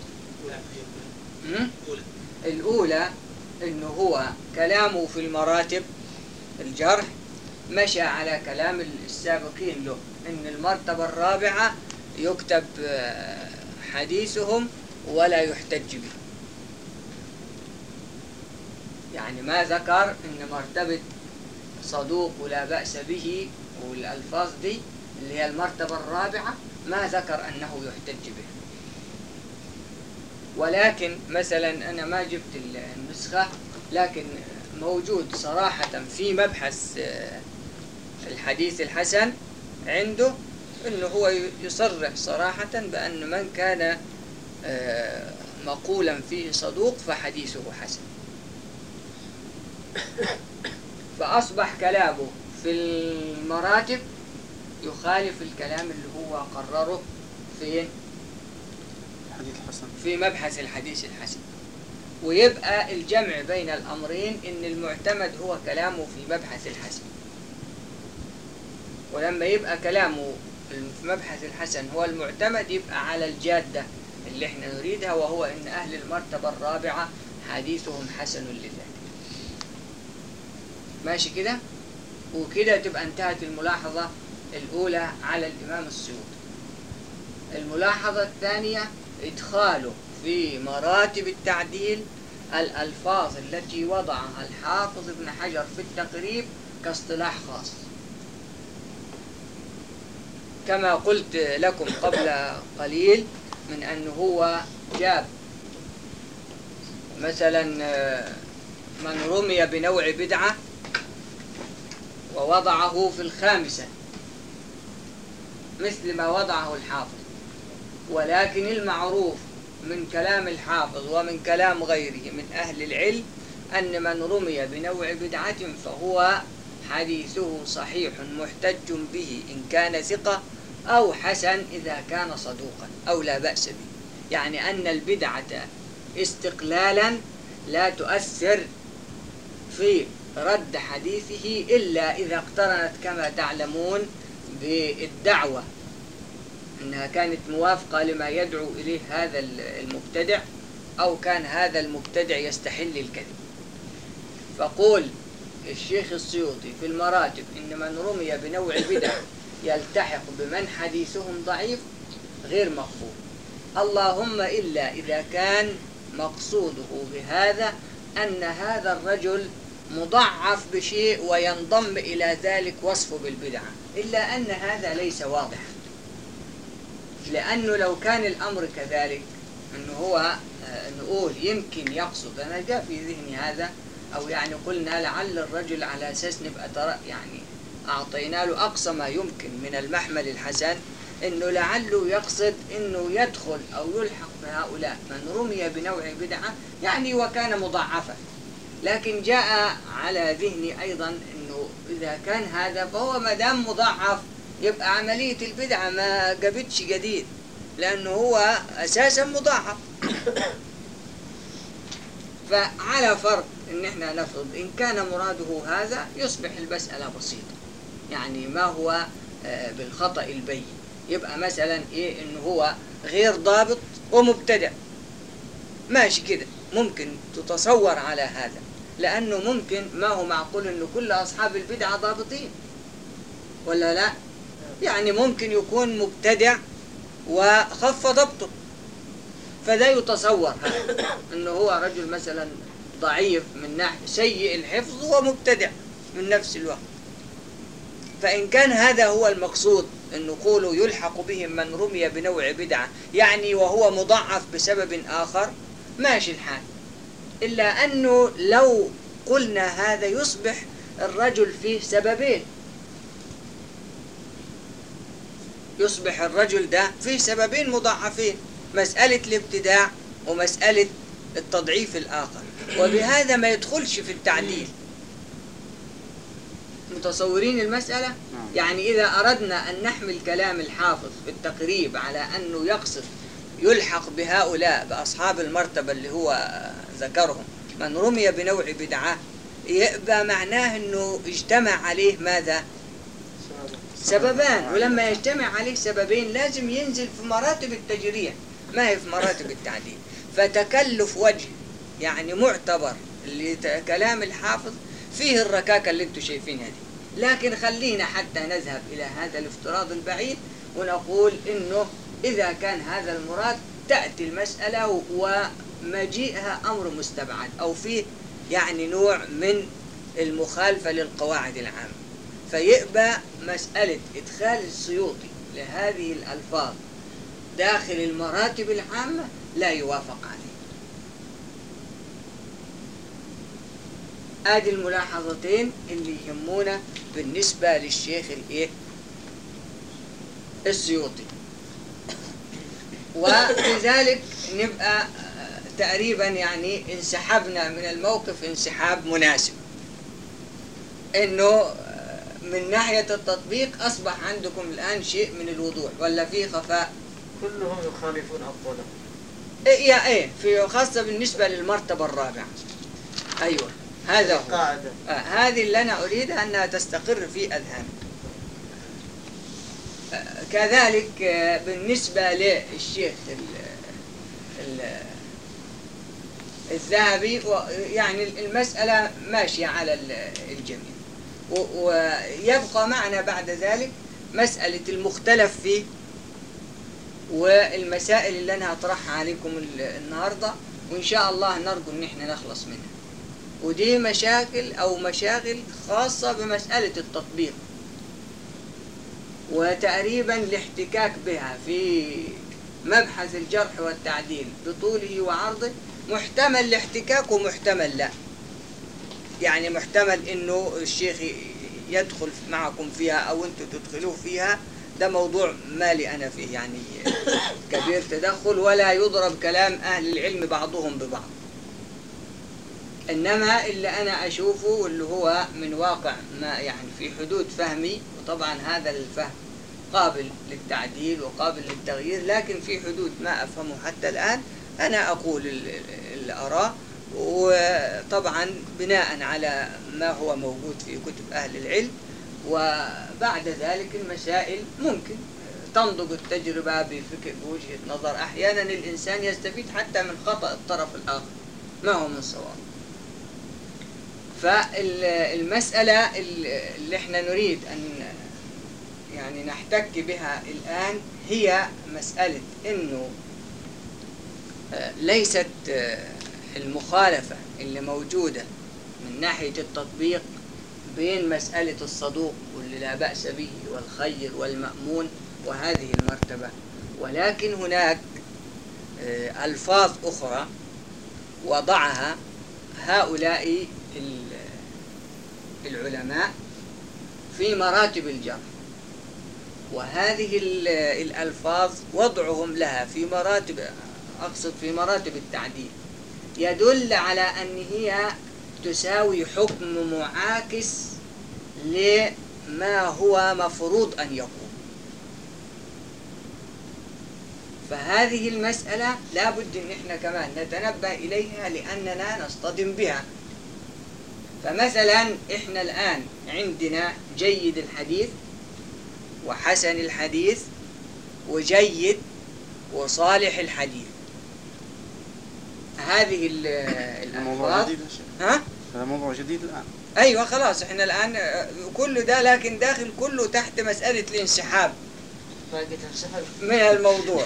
الأولى إنه هو كلامه في المراتب الجرح مشى على كلام السابقين له، إن المرتبة الرابعة يكتب حديثهم ولا يحتج به. يعني ما ذكر إن مرتبة صدوق ولا بأس به والألفاظ دي اللي هي المرتبة الرابعة ما ذكر أنه يحتج به. ولكن مثلا أنا ما جبت النسخة، لكن موجود صراحة في مبحث الحديث الحسن عنده أنه هو يصرح صراحة بأن من كان مقولا فيه صدوق فحديثه حسن. فأصبح كلامه في المراتب يخالف الكلام اللي هو قرره فين؟ الحديث الحسن. في مبحث الحديث الحسن. ويبقى الجمع بين الأمرين إن المعتمد هو كلامه في مبحث الحسن. ولما يبقى كلامه في مبحث الحسن هو المعتمد يبقى على الجادة اللي احنا نريدها، وهو إن أهل المرتبة الرابعة حديثهم حسن لذاته. ماشي كده؟ وكده تبقى انتهت الملاحظة الأولى على الإمام السيوطي. الملاحظة الثانية إدخاله في مراتب التعديل الألفاظ التي وضعها الحافظ ابن حجر في التقريب كاصطلاح خاص، كما قلت لكم قبل قليل من أنه هو جاب مثلا من رمي بنوع بدعة ووضعه في الخامسة مثل ما وضعه الحافظ، ولكن المعروف من كلام الحافظ ومن كلام غيره من أهل العلم أن من رمي بنوع بدعة فهو حديثه صحيح محتج به إن كان ثقة، أو حسن إذا كان صدوقا، أو لا بأس به. يعني أن البدعة استقلالا لا تؤثر في رد حديثه إلا إذا اقترنت كما تعلمون بالدعوة أنها كانت موافقة لما يدعو إليه هذا المبتدع، أو كان هذا المبتدع يستحل الكذب. فقول الشيخ السيوطي في المراتب إن من رمي بنوع بدع يلتحق بمن حديثهم ضعيف غير مقبول، اللهم إلا إذا كان مقصوده بهذا أن هذا الرجل مضعف بشيء وينضم إلى ذلك وصفه بالبدعة، إلا أن هذا ليس واضحا، لأنه لو كان الأمر كذلك أنه هو نقول يمكن يقصد، أنا جاء في ذهني هذا، أو يعني قلنا لعل الرجل على أساس نبقى ترى يعني أعطينا له أقصى ما يمكن من المحمل الحسن، إنه لعله يقصد إنه يدخل أو يلحق بهؤلاء من رمي بنوع بدعة يعني وكان مضعفا. لكن جاء على ذهني أيضا إنه إذا كان هذا فهو ما دام مضعف يبقى عملية البدعة ما جابتش جديد، لأنه هو أساسا مضاعف. فعلى فرض إن إحنا نفرض إن كان مراده هذا يصبح المسألة بسيطة، يعني ما هو بالخطأ البين، يبقى مثلا إيه إنه هو غير ضابط ومبتدع، ماشي كده ممكن تتصور على هذا، لأنه ممكن ما هو معقول إنه كل أصحاب البدعة ضابطين ولا لا؟ يعني ممكن يكون مبتدع وخف ضبطه، فده يتصور هذا إنه هو رجل مثلا ضعيف من ناحية سيء الحفظ ومبتدع من نفس الوقت. فإن كان هذا هو المقصود أن نقول يلحق بهم من رمي بنوع بدعة يعني وهو مضعف بسبب آخر ماشي الحال، إلا أنه لو قلنا هذا يصبح الرجل فيه سببين، يصبح الرجل ده فيه سببين مضاعفين، مسألة الابتداع ومسألة التضعيف الآخر، وبهذا ما يدخلش في التعديل. متصورين المسألة؟ يعني إذا أردنا أن نحمل كلام الحافظ في التقريب على أنه يقصد يلحق بهؤلاء بأصحاب المرتبة اللي هو ذكرهم من رمي بنوع بدعة، يبقى معناه أنه اجتمع عليه ماذا؟ سببان، ولما يجتمع عليه سببين لازم ينزل في مراتب التجريح ما هي في مراتب التعديل. فتكلف وجه يعني معتبر اللي كلام الحافظ فيه الركاكة اللي انتم شايفينها دي، لكن خلينا حتى نذهب إلى هذا الافتراض البعيد ونقول إنه إذا كان هذا المراد تأتي المسألة ومجيئها أمر مستبعد أو فيه يعني نوع من المخالفة للقواعد العامة، فيبقى مسألة إدخال السيوطي لهذه الألفاظ داخل المراتب العامة لا يوافق عليه. آدي الملاحظتين اللي يهمونا بالنسبة للشيخ الإيه؟ السيوطي. وبذلك نبقى تقريبا يعني انسحبنا من الموقف انسحاب مناسب، إنه من ناحية التطبيق أصبح عندكم الآن شيء من الوضوح ولا فيه خفاء؟ كلهم يخالفون أفضلهم. إيه يا إيه في خاصة بالنسبة للمرتبة الرابعة. أيوة هذا هو. قاعدة. آه هذه اللي أنا أريدها أنها تستقر في أذهانكم. آه كذلك آه بالنسبة للشيخ ال ال الذهبي يعني المسألة ماشية على الجميع، ويبقى معنا بعد ذلك مسألة المختلف فيه والمسائل اللي أنا هطرحها عليكم النهاردة، وإن شاء الله نرجو إن إحنا نخلص منها. ودي مشاكل أو مشاغل خاصة بمسألة التطبيق، وتقريبا الاحتكاك بها في مبحث الجرح والتعديل بطوله وعرضه محتمل الاحتكاك ومحتمل لا. يعني محتمل إنه الشيخ يدخل معكم فيها أو أنتم تدخلوه فيها، ده موضوع مالي أنا فيه يعني كبير تدخل، ولا يضرب كلام أهل العلم بعضهم ببعض. إنما اللي أنا أشوفه واللي هو من واقع ما يعني في حدود فهمي، وطبعا هذا الفهم قابل للتعديل وقابل للتغيير، لكن في حدود ما أفهمه حتى الآن أنا أقول اللي أراه، وطبعا بناء على ما هو موجود في كتب أهل العلم. وبعد ذلك المسائل ممكن تنضج التجربة بفكر بوجهة نظر. أحيانا الإنسان يستفيد حتى من خطأ الطرف الآخر ما هو من صواب. فالمسألة اللي احنا نريد أن يعني نحتك بها الآن هي مسألة إنه ليست المخالفة اللي موجودة من ناحية التطبيق بين مسألة الصدوق واللي لا بأس به والخير والمأمون وهذه المرتبة، ولكن هناك ألفاظ أخرى وضعها هؤلاء العلماء في مراتب الجرح، وهذه الألفاظ وضعهم لها في مراتب، أقصد في مراتب التعديل، يدل على أن هي تساوي حكم معاكس لما هو مفروض أن يكون. فهذه المسألة لا بد أن احنا كمان نتنبه إليها لأننا نصطدم بها. فمثلا احنا الآن عندنا جيد الحديث وحسن الحديث وجيد وصالح الحديث. هذه الألفاظ ها؟ هذا موضوع جديد الآن. أيوة خلاص احنا الآن كل ده، لكن داخل كله تحت مسألة الانسحاب من الموضوع.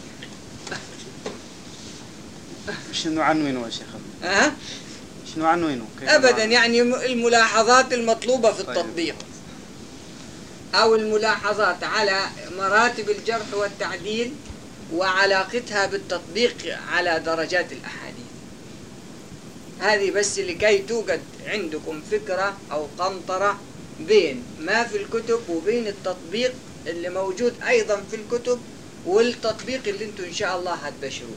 شنو عنوانه يا شيخ؟ ها؟ شنو عنوانه؟ أبدا يعني الملاحظات المطلوبة في التطبيق أو الملاحظات على مراتب الجرح والتعديل وعلاقتها بالتطبيق على درجات الأحاديث. هذه بس لكي توجد عندكم فكرة أو قنطرة بين ما في الكتب وبين التطبيق اللي موجود أيضا في الكتب والتطبيق اللي انتم إن شاء الله هتبشروه.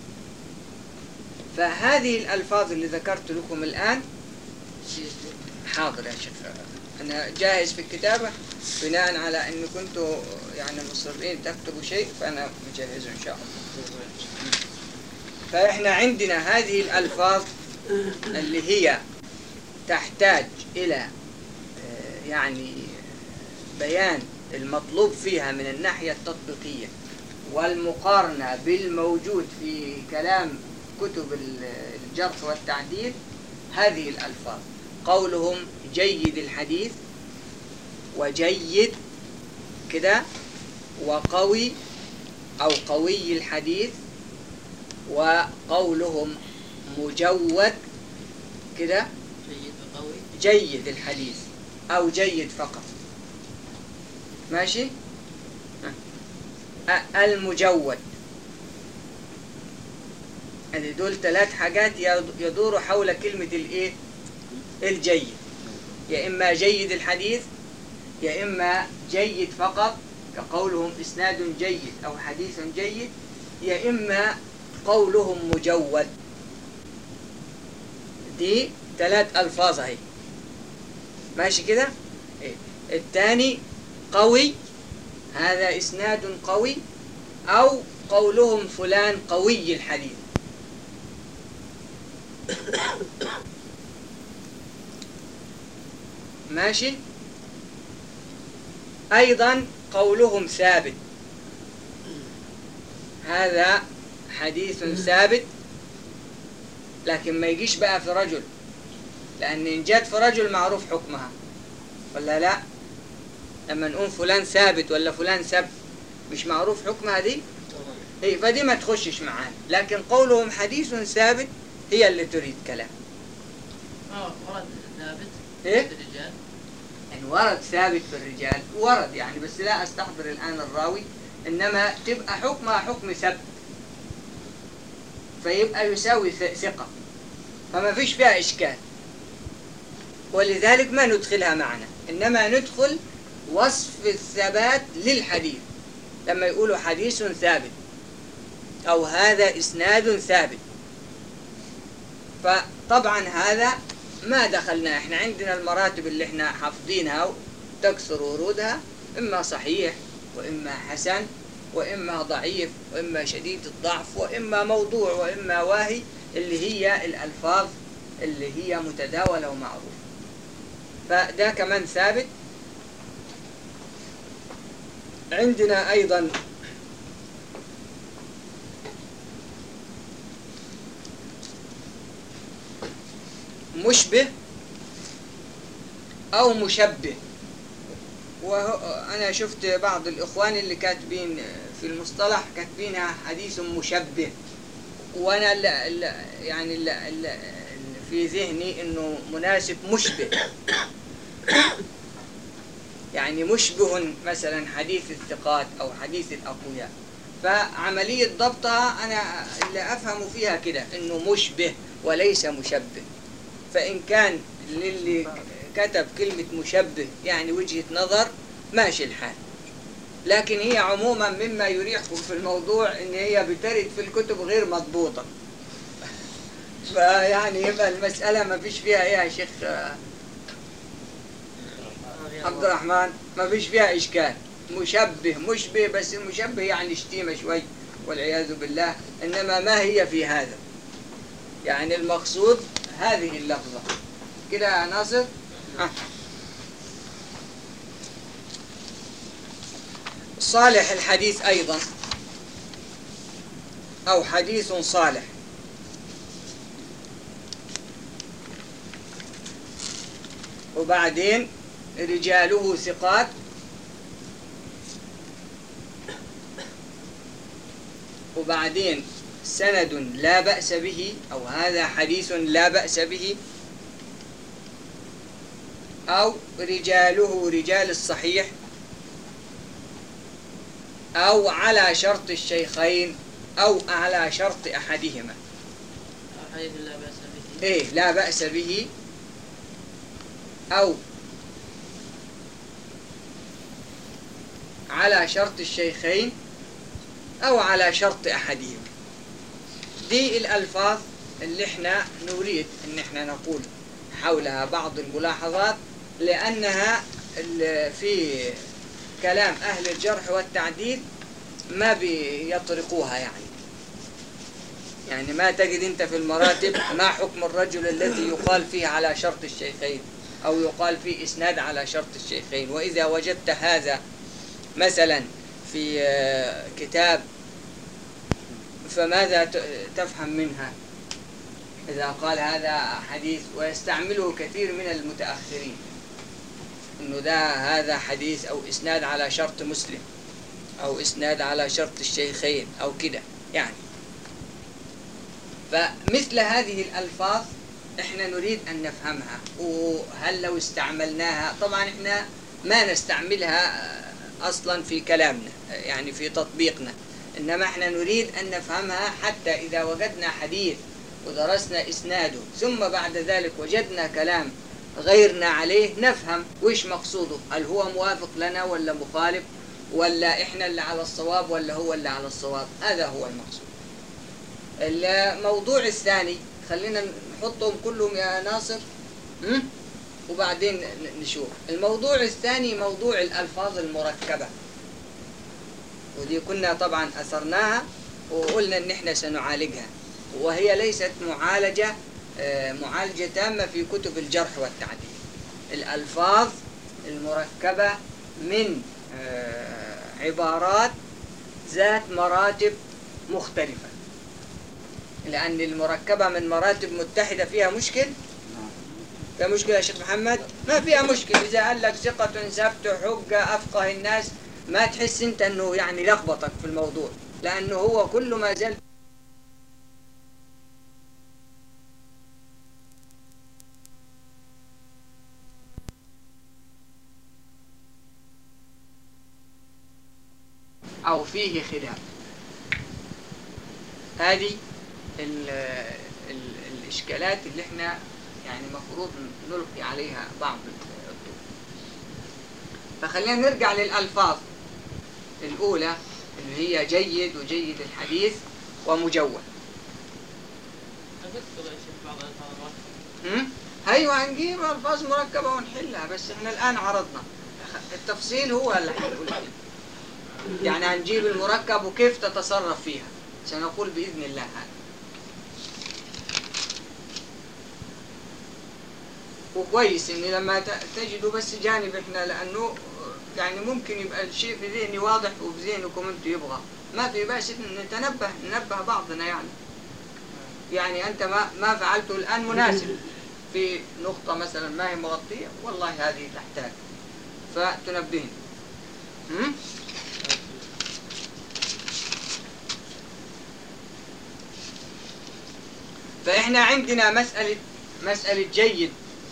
فهذه الألفاظ اللي ذكرت لكم الآن، حاضر يا شيخ أنا جاهز في الكتابة بناء على أن كنتوا يعني مصرين تكتبوا شيء، فأنا مجهز إن شاء الله. فإحنا عندنا هذه الألفاظ اللي هي تحتاج إلى يعني بيان المطلوب فيها من الناحية التطبيقية والمقارنة بالموجود في كلام كتب الجرح والتعديل. هذه الألفاظ قولهم جيد الحديث وجيد كده وقوي أو قوي الحديث، وقولهم مجود كده جيد وقوي، جيد الحديث أو جيد فقط. ماشي؟ المجود. هذه دول ثلاث حاجات يدور حول كلمة الايه؟ الجيد. يا إما جيد الحديث، يا إما جيد فقط كقولهم إسناد جيد أو حديث جيد، يا إما قولهم مجود. دي ثلاث ألفاظ اهي. ماشي كده؟ إيه؟ الثاني قوي، هذا إسناد قوي، أو قولهم فلان قوي الحديث. ماشي؟ أيضا قولهم ثابت، هذا حديث ثابت، لكن ما يجيش بقى في رجل، لأن إن جات في رجل معروف حكمها ولا لا؟ لما نقول فلان ثابت ولا فلان ثبت مش معروف حكمها دي؟ إيه فدي ما تخشش معانا، لكن قولهم حديث ثابت هي اللي تريد كلام. اه ورد ثابت إيه؟ في الرجال. يعني ورد ثابت في الرجال ورد يعني، بس لا أستحضر الآن الراوي، إنما تبقى حكمها حكم ثبت، فيبقى يساوي ثقة، فما فيش فيها إشكال، ولذلك ما ندخلها معنا، إنما ندخل وصف الثبات للحديث لما يقولوا حديث ثابت أو هذا إسناد ثابت. فطبعا هذا ما دخلنا، احنا عندنا المراتب اللي احنا حافظينها تكثر ورودها، إما صحيح وإما حسن وإما ضعيف وإما شديد الضعف وإما موضوع وإما واهي، اللي هي الألفاظ اللي هي متداولة ومعروفة، فده كمان ثابت. عندنا أيضا مشبه أو مشبه، وأنا شفت بعض الإخوان اللي كاتبين في المصطلح كاتبينها حديث مشبه، وأنا ال ال يعني ال ال في ذهني إنه مناسب مشبه، يعني مشبه مثلا حديث الثقات أو حديث الأقوياء، فعملية ضبطها أنا اللي أفهم فيها كده إنه مشبه وليس مشبه. فإن كان للي كتب كلمة مشبه يعني وجهة نظر ماشي الحال، لكن هي عموما مما يريحكم في الموضوع إن هي بترد في الكتب غير مضبوطة، فيعني يبقى المسألة ما فيش فيها إيه يا شيخ عبد الرحمن، ما فيش فيها إشكال. مشبه مشبه، بس المشبه يعني شتيمة شوي والعياذ بالله، إنما ما هي في هذا، يعني المقصود هذه اللفظة كده يا ناصر. آه. صالح الحديث أيضا أو حديث صالح، وبعدين رجاله ثقات، وبعدين سند لا بأس به أو هذا حديث لا بأس به، أو رجاله رجال الصحيح، أو على شرط الشيخين أو على شرط أحدهما. حديث لا بأس به. إيه لا بأس به، أو على شرط الشيخين أو على شرط أحدهما. دي الألفاظ اللي احنا نريد ان احنا نقول حولها بعض الملاحظات، لأنها في كلام أهل الجرح والتعديل ما بيطرقوها، يعني يعني ما تجد انت في المراتب ما حكم الرجل الذي يقال فيه على شرط الشيخين أو يقال فيه إسناد على شرط الشيخين. وإذا وجدت هذا مثلا في كتاب فماذا تفهم منها إذا قال هذا حديث، ويستعمله كثير من المتأخرين إنه ده هذا حديث أو إسناد على شرط مسلم أو إسناد على شرط الشيخين أو كده يعني. فمثل هذه الألفاظ إحنا نريد أن نفهمها، وهل لو استعملناها، طبعا إحنا ما نستعملها أصلا في كلامنا يعني في تطبيقنا، إنما إحنا نريد أن نفهمها حتى إذا وجدنا حديث ودرسنا إسناده ثم بعد ذلك وجدنا كلام غيرنا عليه نفهم وإيش مقصوده، هل هو موافق لنا ولا مخالف، ولا إحنا اللي على الصواب ولا هو اللي على الصواب. هذا هو المقصود. الموضوع الثاني خلينا نحطهم كلهم يا ناصر م? وبعدين نشوف. الموضوع الثاني موضوع الألفاظ المركبة، ودي كنا طبعا أثرناها وقلنا إن إحنا سنعالجها، وهي ليست معالجة معالجة تامة في كتب الجرح والتعديل. الألفاظ المركبة من عبارات ذات مراتب مختلفة، لأن المركبة من مراتب متحدة فيها مشكل. فيها مشكلة يا شيخ محمد؟ ما فيها مشكل. إذا قال لك ثقة ثبت حجة أفقه الناس ما تحس أنت أنه يعني لخبطك في الموضوع، لأنه هو كل ما زال أو فيه خلاف. هذه ال ال الإشكالات اللي احنا يعني مفروض نلقي عليها بعض الضوء. فخلينا نرجع للألفاظ الأولى اللي هي جيد وجيد الحديث ومجود. أيوة هنجيب ألفاظ مركبة ونحلها، بس احنا الآن عرضنا التفصيل هو اللي هنقول فيه. يعني هنجيب المركب وكيف تتصرف فيها سنقول بإذن الله هذا. وكويس إن لما تجدوا بس جانب إحنا، لأنه يعني ممكن يبقى الشيء في ذهني واضح وفي ذهنكم أنتوا يبغى، ما في بأس نتنبه ننبه بعضنا. يعني يعني أنت ما ما فعلته الآن مناسب في نقطة مثلا ما هي مغطية، والله هذه تحتاج فتنبهني. هم؟ فإحنا عندنا مسألة مسألة جيد.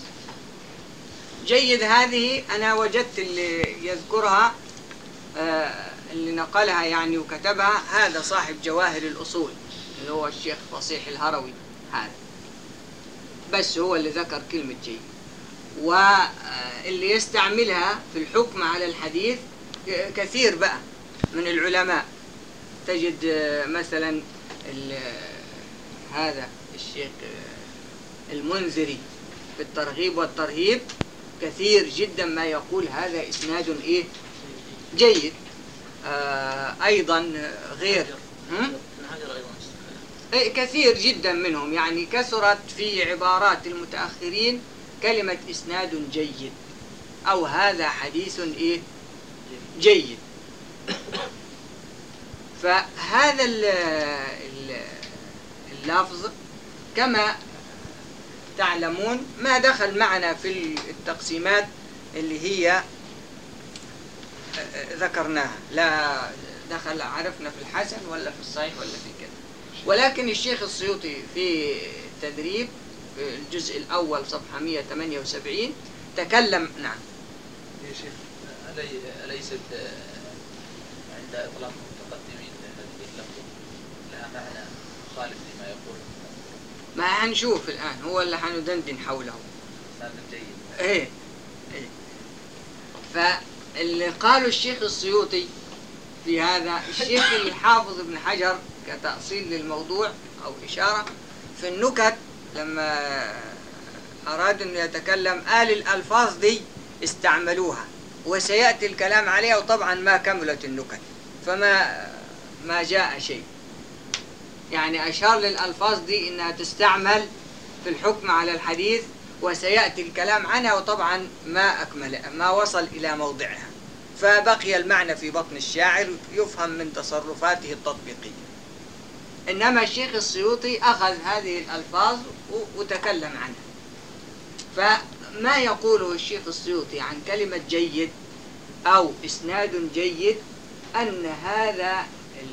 جيد هذه أنا وجدت اللي يذكرها آه اللي نقلها يعني وكتبها هذا صاحب جواهر الأصول اللي هو الشيخ فصيح الهروي، هذا بس هو اللي ذكر كلمة جيد. واللي يستعملها في الحكم على الحديث كثير بقى من العلماء. تجد مثلا هذا الشيخ المنذري في الترغيب والترهيب كثير جدا ما يقول هذا إسناد إيه جيد. آه أيضا غير إيه كثير جدا منهم، يعني كثرت في عبارات المتأخرين كلمة إسناد جيد أو هذا حديث إيه جيد. فهذا اللفظ كما تعلمون ما دخل معنا في التقسيمات اللي هي ذكرناها، لا دخل عرفنا في الحسن ولا في الصحيح ولا في كذا. ولكن الشيخ السيوطي في التدريب في الجزء الأول صفحة مئة وثمانية وسبعين تكلم. نعم يا شيخ، أليست عند إطلاق المتقدمين هذه اللفظة لها معنى مخالف لما يقول؟ ما هنشوف الآن، هو اللي حندندن حوله. جيد. ايه ايه فاللي قاله الشيخ السيوطي في هذا، الشيخ الحافظ ابن حجر كتأصيل للموضوع أو إشارة في النكت لما أراد أن يتكلم قال الألفاظ دي استعملوها وسيأتي الكلام عليها، وطبعا ما كملت النكت فما ما جاء شيء. يعني أشار للألفاظ دي إنها تستعمل في الحكم على الحديث وسيأتي الكلام عنها، وطبعا ما أكمل ما وصل إلى موضعها، فبقي المعنى في بطن الشاعر يفهم من تصرفاته التطبيقية. إنما الشيخ السيوطي أخذ هذه الألفاظ وتكلم عنها. فما يقوله الشيخ السيوطي عن كلمة جيد أو إسناد جيد أن هذا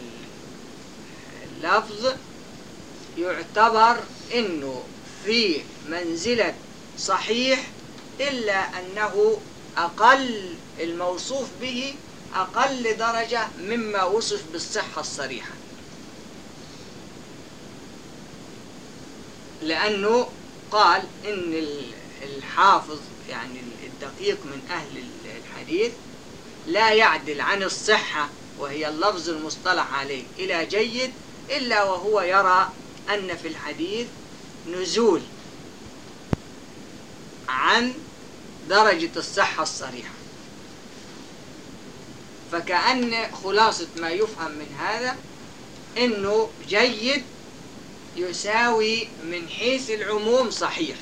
اللفظ يعتبر إنه في منزلة صحيح، إلا أنه أقل الموصوف به أقل درجة مما وصف بالصحة الصريحة، لأنه قال إن الحافظ يعني الدقيق من أهل الحديث لا يعدل عن الصحة وهي اللفظ المصطلح عليه إلى جيد إلا وهو يرى أن في الحديث نزول عن درجة الصحة الصريحة. فكأن خلاصة ما يفهم من هذا إنه جيد يساوي من حيث العموم صحيح.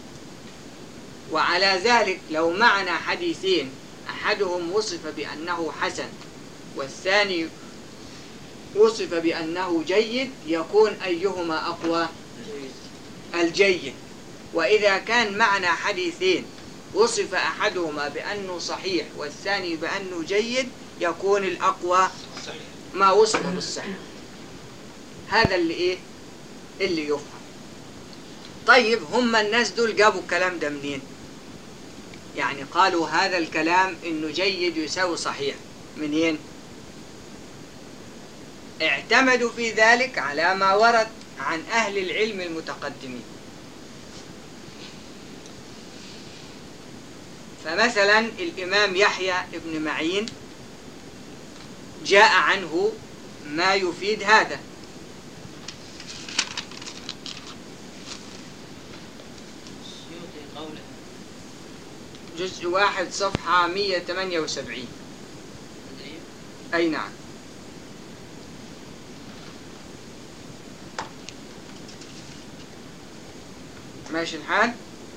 وعلى ذلك لو معنا حديثين أحدهم وصف بأنه حسن والثاني وصف بأنه جيد، يكون أيهما أقوى؟ الجيد. وإذا كان معنا حديثين وصف أحدهما بأنه صحيح والثاني بأنه جيد، يكون الأقوى ما وصف بالصحة. هذا اللي إيه؟ اللي يفهم. طيب هم الناس دول جابوا الكلام ده منين؟ يعني قالوا هذا الكلام إنه جيد يساوي صحيح منين؟ اعتمدوا في ذلك على ما ورد عن أهل العلم المتقدمين. فمثلا الإمام يحيى ابن معين جاء عنه ما يفيد هذا. جزء واحد صفحة مئة وثمانية وسبعين. أي نعم. ماشي الحال.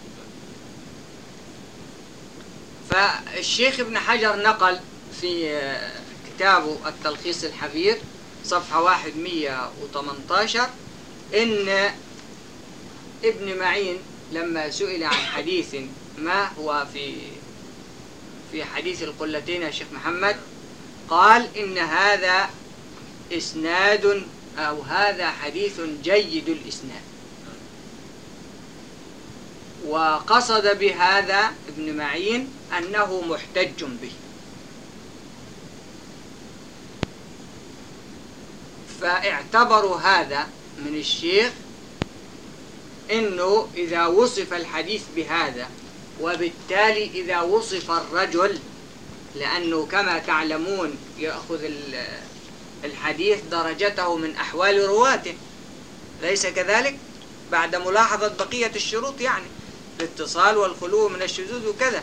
فالشيخ ابن حجر نقل في كتابه التلخيص الحبير صفحة واحد مئة وثمانية عشر إن ابن معين لما سئل عن حديث ما هو في في حديث القلتين يا شيخ محمد، قال إن هذا إسناد أو هذا حديث جيد الإسناد. وقصد بهذا ابن معين أنه محتج به. فاعتبروا هذا من الشيخ إنه إذا وصف الحديث بهذا، وبالتالي إذا وصف الرجل، لأنه كما تعلمون يأخذ الحديث درجته من أحوال رواته، ليس كذلك؟ بعد ملاحظة بقية الشروط يعني الاتصال والخلو من الشذوذ وكذا.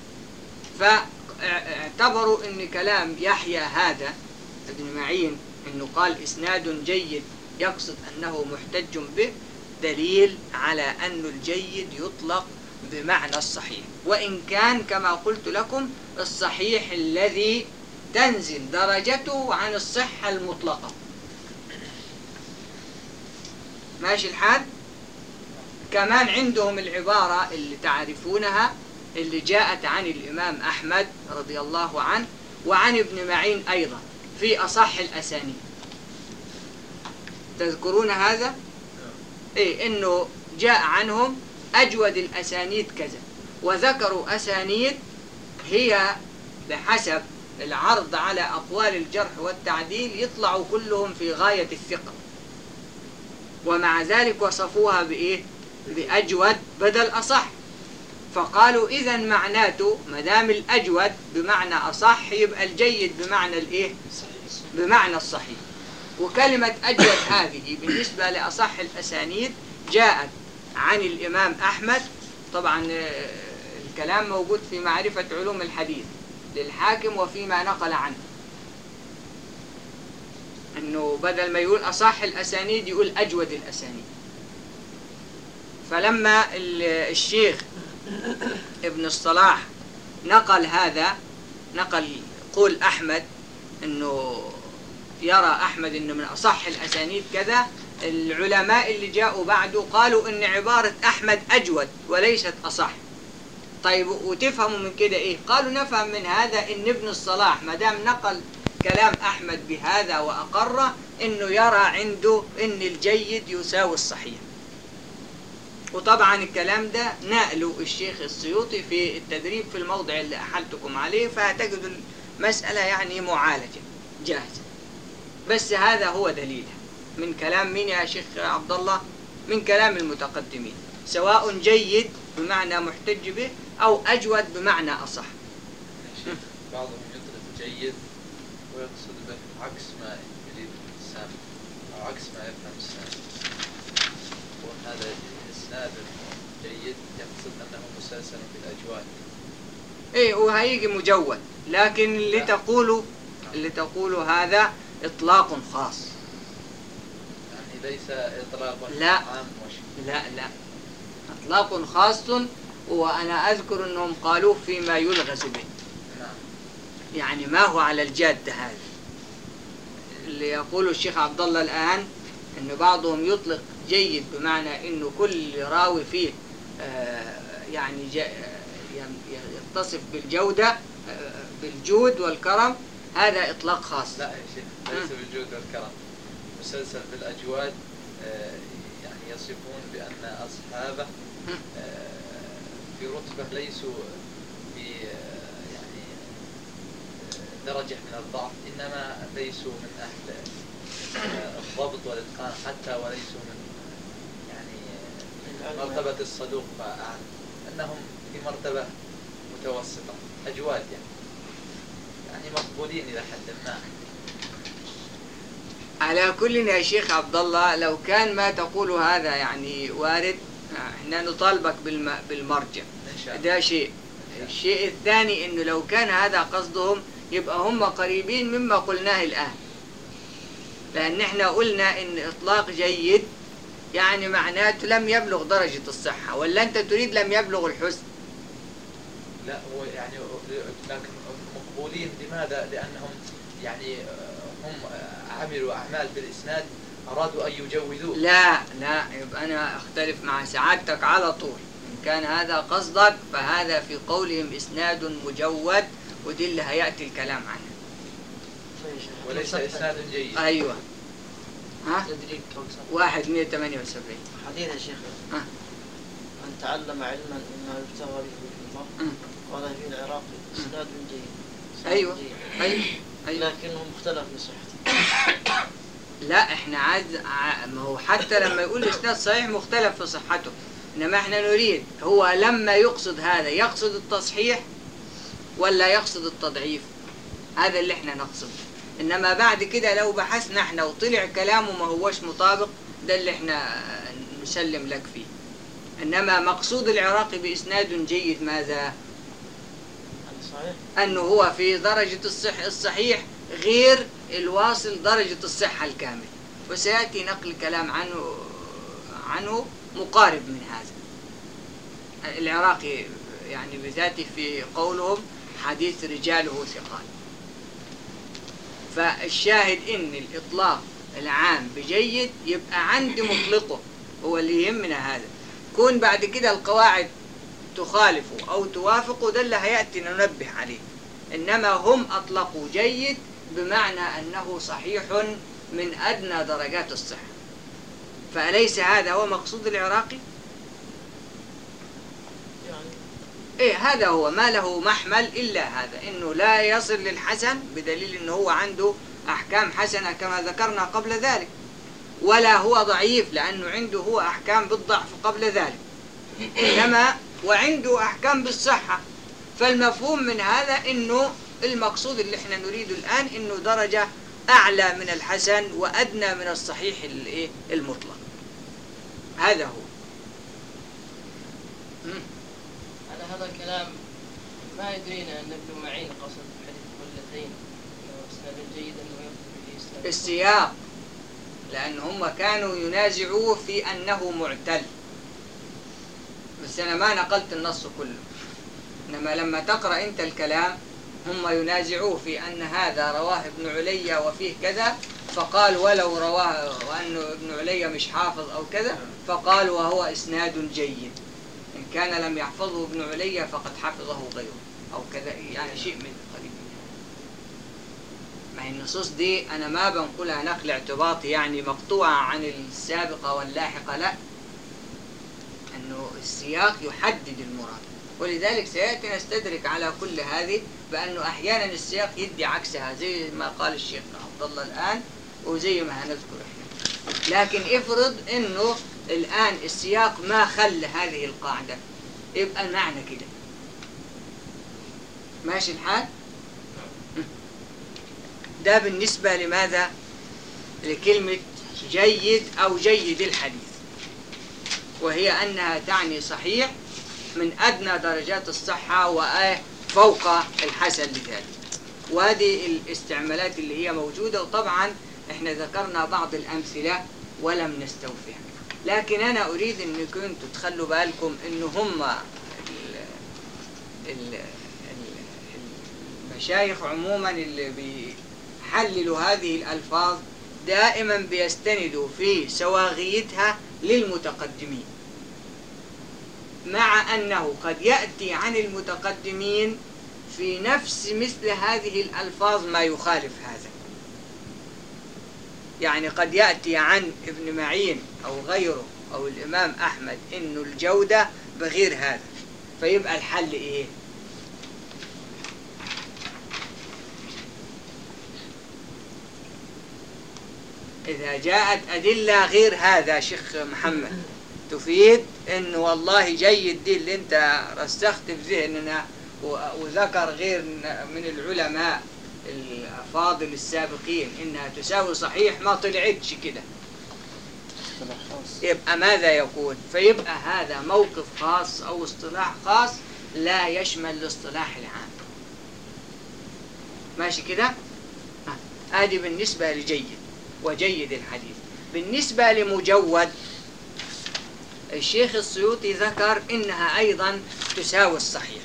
فاعتبروا ان كلام يحيى هذا ابن معين انه قال اسناد جيد يقصد انه محتج به دليل على ان الجيد يطلق بمعنى الصحيح، وان كان كما قلت لكم الصحيح الذي تنزل درجته عن الصحة المطلقة. ماشي الحال؟ كمان عندهم العبارة اللي تعرفونها اللي جاءت عن الإمام أحمد رضي الله عنه وعن ابن معين أيضا في أصح الأسانيد. تذكرون هذا؟ إيه، إنه جاء عنهم أجود الأسانيد كذا، وذكروا أسانيد هي بحسب العرض على أقوال الجرح والتعديل يطلعوا كلهم في غاية الثقة، ومع ذلك وصفوها بإيه؟ بأجود بدل أصح. فقالوا إذا معناته ما دام الأجود بمعنى أصح يبقى الجيد بمعنى الإيه؟ بمعنى الصحيح. وكلمة أجود هذه بالنسبة لأصح الأسانيد جاءت عن الإمام أحمد. طبعا الكلام موجود في معرفة علوم الحديث للحاكم وفيما نقل عنه، أنه بدل ما يقول أصح الأسانيد يقول أجود الأسانيد. فلما الشيخ ابن الصلاح نقل هذا، نقل قول أحمد أنه يرى أحمد أنه من أصح الأسانيد كذا، العلماء اللي جاءوا بعده قالوا أن عبارة أحمد أجود وليست أصح. طيب وتفهموا من كده إيه؟ قالوا نفهم من هذا أن ابن الصلاح ما دام نقل كلام أحمد بهذا وأقره أنه يرى عنده أن الجيد يساوي الصحيح. وطبعا الكلام ده نقله الشيخ السيوطي في التدريب في الموضع اللي أحلتكم عليه، فهتجدوا المسألة يعني معالجة جاهزة. بس هذا هو دليلها من كلام مين يا شيخ عبد الله؟ من كلام المتقدمين، سواء جيد بمعنى محتج به أو أجود بمعنى أصح. بعضهم يطلق جيد ويقصد به عكس ما يريد السامع أو عكس ما يفهم السامع، وهذا إسناد جيد يقصد أنه مسلسل بالأجواد. إيه، وهيجي مجود، لكن اللي تقوله اللي تقوله هذا إطلاق خاص، يعني ليس إطلاق لا. عام وش. لا لا إطلاق خاص، وأنا أذكر أنهم قالوه فيما يلغز به. نعم. يعني ما هو على الجاد هذا اللي يقوله الشيخ عبد الله الآن، أن بعضهم يطلق جيد بمعنى أنه كل راوي فيه آه يعني يتصف بالجودة آه بالجود والكرم، هذا إطلاق خاص. لا يا شيخ ليس بالجود والكرم. مسلسل بالأجواد آه يعني يصفون بأن أصحابه آه في رتبة ليسوا ب يعني درجة من الضعف، إنما ليسوا من أهل الضبط والإتقان حتى، وليسوا من يعني مرتبة الصدوق فأعلى، أنهم في مرتبة متوسطة أجواد يعني يعني مقبولين إلى حد ما. على كل يا شيخ عبد الله، لو كان ما تقول هذا يعني وارد، احنا نطالبك بالم... بالمرجع إن شاء الله. ده شيء. الشيء الثاني انه لو كان هذا قصدهم يبقى هم قريبين مما قلناه الآن، لأن احنا قلنا ان اطلاق جيد يعني معناته لم يبلغ درجة الصحة، ولا انت تريد لم يبلغ الحسن؟ لا هو يعني لكن مقبولين. لماذا؟ لأنهم يعني هم عملوا أعمال بالإسناد أرادوا أن يجودوه. لا لا، يبقى أنا أختلف مع سعادتك على طول. إن كان هذا قصدك فهذا في قولهم إسناد مجود، ودي اللي هيأتي الكلام عنه. وليس إسناد جيد. أيوة. ها؟ تدريب كم سنة؟ واحد مئة وثمانية وسبعين. حديث يا شيخ. ها؟ من تعلم علما مما يبتغى به في المرء قال في العراق إسناد جيد. أيوة. جيد. أيوة. أيوة. لكنه مختلف في صحته. لا احنا عاد ما هو حتى لما يقول إسناد صحيح مختلف في صحته، إنما احنا نريد هو لما يقصد هذا يقصد التصحيح ولا يقصد التضعيف؟ هذا اللي احنا نقصده. إنما بعد كده لو بحثنا احنا وطلع كلامه ما هوش مطابق، ده اللي احنا نسلم لك فيه. إنما مقصود العراقي بإسناد جيد ماذا؟ صحيح. أنه هو في درجة الصح الصحيح غير الواصل درجة الصحة الكامل، وسيأتي نقل كلام عنه عنه مقارب من هذا. العراقي يعني بذاته في قولهم حديث رجاله ثقات. فالشاهد إن الإطلاق العام بجيد يبقى عند مطلقه هو اللي يهمنا. هذا كون بعد كده القواعد تخالفه أو توافقه ده اللي هيأتي ننبه عليه. إنما هم أطلقوا جيد بمعنى أنه صحيح من أدنى درجات الصحة. فأليس هذا هو مقصود العراقي؟ يعني إيه هذا هو ما له محمل إلا هذا، إنه لا يصل للحسن بدليل إنه هو عنده أحكام حسنة كما ذكرنا قبل ذلك، ولا هو ضعيف لأنه عنده هو أحكام بالضعف قبل ذلك، إنما وعنده أحكام بالصحة. فالمفهوم من هذا إنه المقصود اللي احنا نريده الآن إنه درجة أعلى من الحسن وأدنى من الصحيح المطلق. هذا هو. على هذا الكلام ما يدرينا أن ابن معين قصد حديث قلتين أنه إسناد جيد أنه يقصد به إسناد السياق، لأن هم كانوا ينازعوه في أنه معتل، بس أنا ما نقلت النص كله، إنما لما تقرأ أنت الكلام هم ينازعوه في أن هذا رواه ابن علي وفيه كذا، فقال ولو رواه وأنه ابن علي مش حافظ أو كذا، فقال وهو إسناد جيد، إن كان لم يحفظه ابن علي فقد حفظه غيره أو كذا، يعني شيء من قريب. ما هي النصوص دي أنا ما بنقولها نقل اعتباطي يعني مقطوعة عن السابقة واللاحقة، لا، أنه السياق يحدد المراد، ولذلك سيأتي نستدرك على كل هذه بأنه أحيانا السياق يدي عكسها زي ما قال الشيخ عبد الله الآن وزي ما هنذكر احنا. لكن افرض أنه الآن السياق ما خلى هذه القاعدة، يبقى المعنى كده ماشي الحال. ده بالنسبة لماذا؟ لكلمة جيد أو جيد الحديث، وهي أنها تعني صحيح من أدنى درجات الصحة وفوق الحسن لذلك. وهذه الاستعمالات اللي هي موجودة، وطبعا احنا ذكرنا بعض الأمثلة ولم نستوفيها، لكن أنا أريد أن كنتوا تخلوا بالكم أن هم المشايخ عموما اللي بيحللوا هذه الألفاظ دائما بيستندوا في سواغيتها للمتقدمين، مع أنه قد يأتي عن المتقدمين في نفس مثل هذه الألفاظ ما يخالف هذا. يعني قد يأتي عن ابن معين أو غيره أو الإمام أحمد إنه الجودة بغير هذا، فيبقى الحل إيه؟ إذا جاءت أدلة غير هذا شيخ محمد تفيد إنه والله جيد دي اللي أنت رسخت في ذهننا وذكر غير من العلماء الأفاضل السابقين إنها تساوي صحيح، ما طلعتش كده، يبقى ماذا يكون؟ فيبقى هذا موقف خاص أو اصطلاح خاص لا يشمل الاصطلاح العام. ماشي كده؟ هذه بالنسبة لجيد وجيد الحديث. بالنسبة لمجود الشيخ السيوطي ذكر إنها أيضا تساوي الصحيح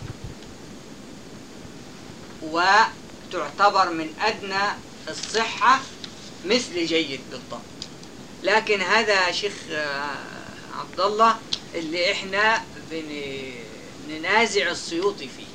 وتعتبر من أدنى الصحة مثل جيد بالضبط. لكن هذا شيخ عبد الله اللي احنا بننازع السيوطي فيه،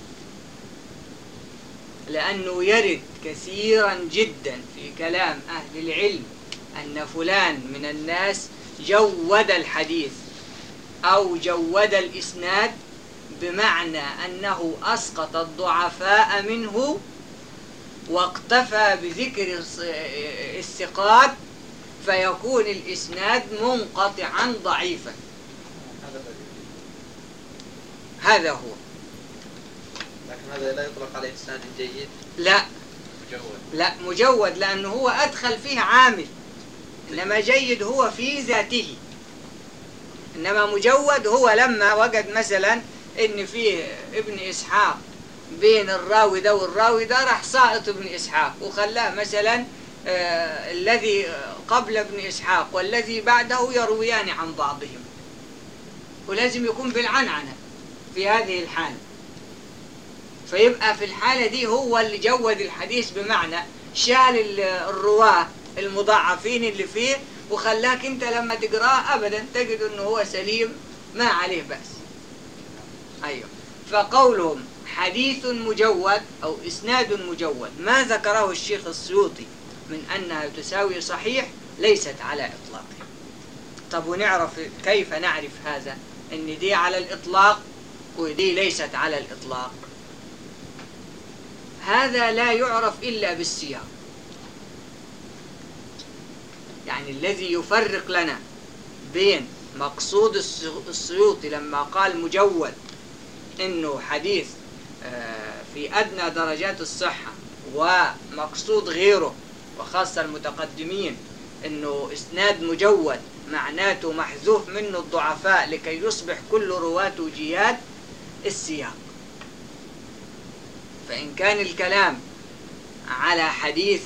لأنه يرد كثيرا جدا في كلام أهل العلم أن فلان من الناس جود الحديث أو جود الإسناد، بمعنى أنه أسقط الضعفاء منه واقتفى بذكر الثقات، فيكون الإسناد منقطعا ضعيفا. هذا هو. لكن هذا لا يطلق عليه إسناد جيد. لا مجود. لا مجود، لأنه هو أدخل فيه عامل، إنما جيد هو في ذاته. إنما مجود هو لما وجد مثلا إن فيه ابن إسحاق بين الراوي ده والراوي ده، راح ساقط ابن إسحاق وخلاه مثلا آه الذي قبل ابن إسحاق والذي بعده يرويان عن بعضهم، ولازم يكون بالعنعنة في هذه الحالة. فيبقى في الحالة دي هو اللي جود الحديث، بمعنى شال الرواه المضاعفين اللي فيه وخلاك انت لما تقراه ابدا تجد انه هو سليم ما عليه بأس. ايوه. فقولهم حديث مجود او اسناد مجود ما ذكره الشيخ السيوطي من انها تساوي صحيح ليست على اطلاقها. طب ونعرف كيف نعرف هذا ان دي على الاطلاق ودي ليست على الاطلاق؟ هذا لا يعرف الا بالسياق. يعني الذي يفرق لنا بين مقصود السيوطي لما قال مجود انه حديث في ادنى درجات الصحة، ومقصود غيره وخاصة المتقدمين انه اسناد مجود معناته محذوف منه الضعفاء لكي يصبح كل رواته جياد، السياق. فإن كان الكلام على حديث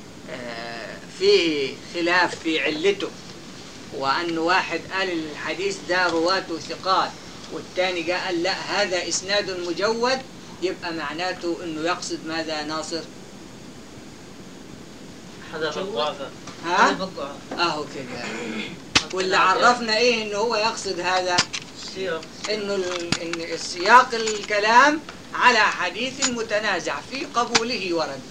فيه خلاف في علته، وأن واحد قال الحديث ده رواته ثقات والثاني جاء قال لا هذا إسناد مجود، يبقى معناته أنه يقصد ماذا ناصر؟ حذف الضعفاء. ها؟ أهو كده. واللي عرفنا إيه أنه هو يقصد هذا؟ السياق. إنه إن السياق الكلام على حديث متنازع في قبوله ورد.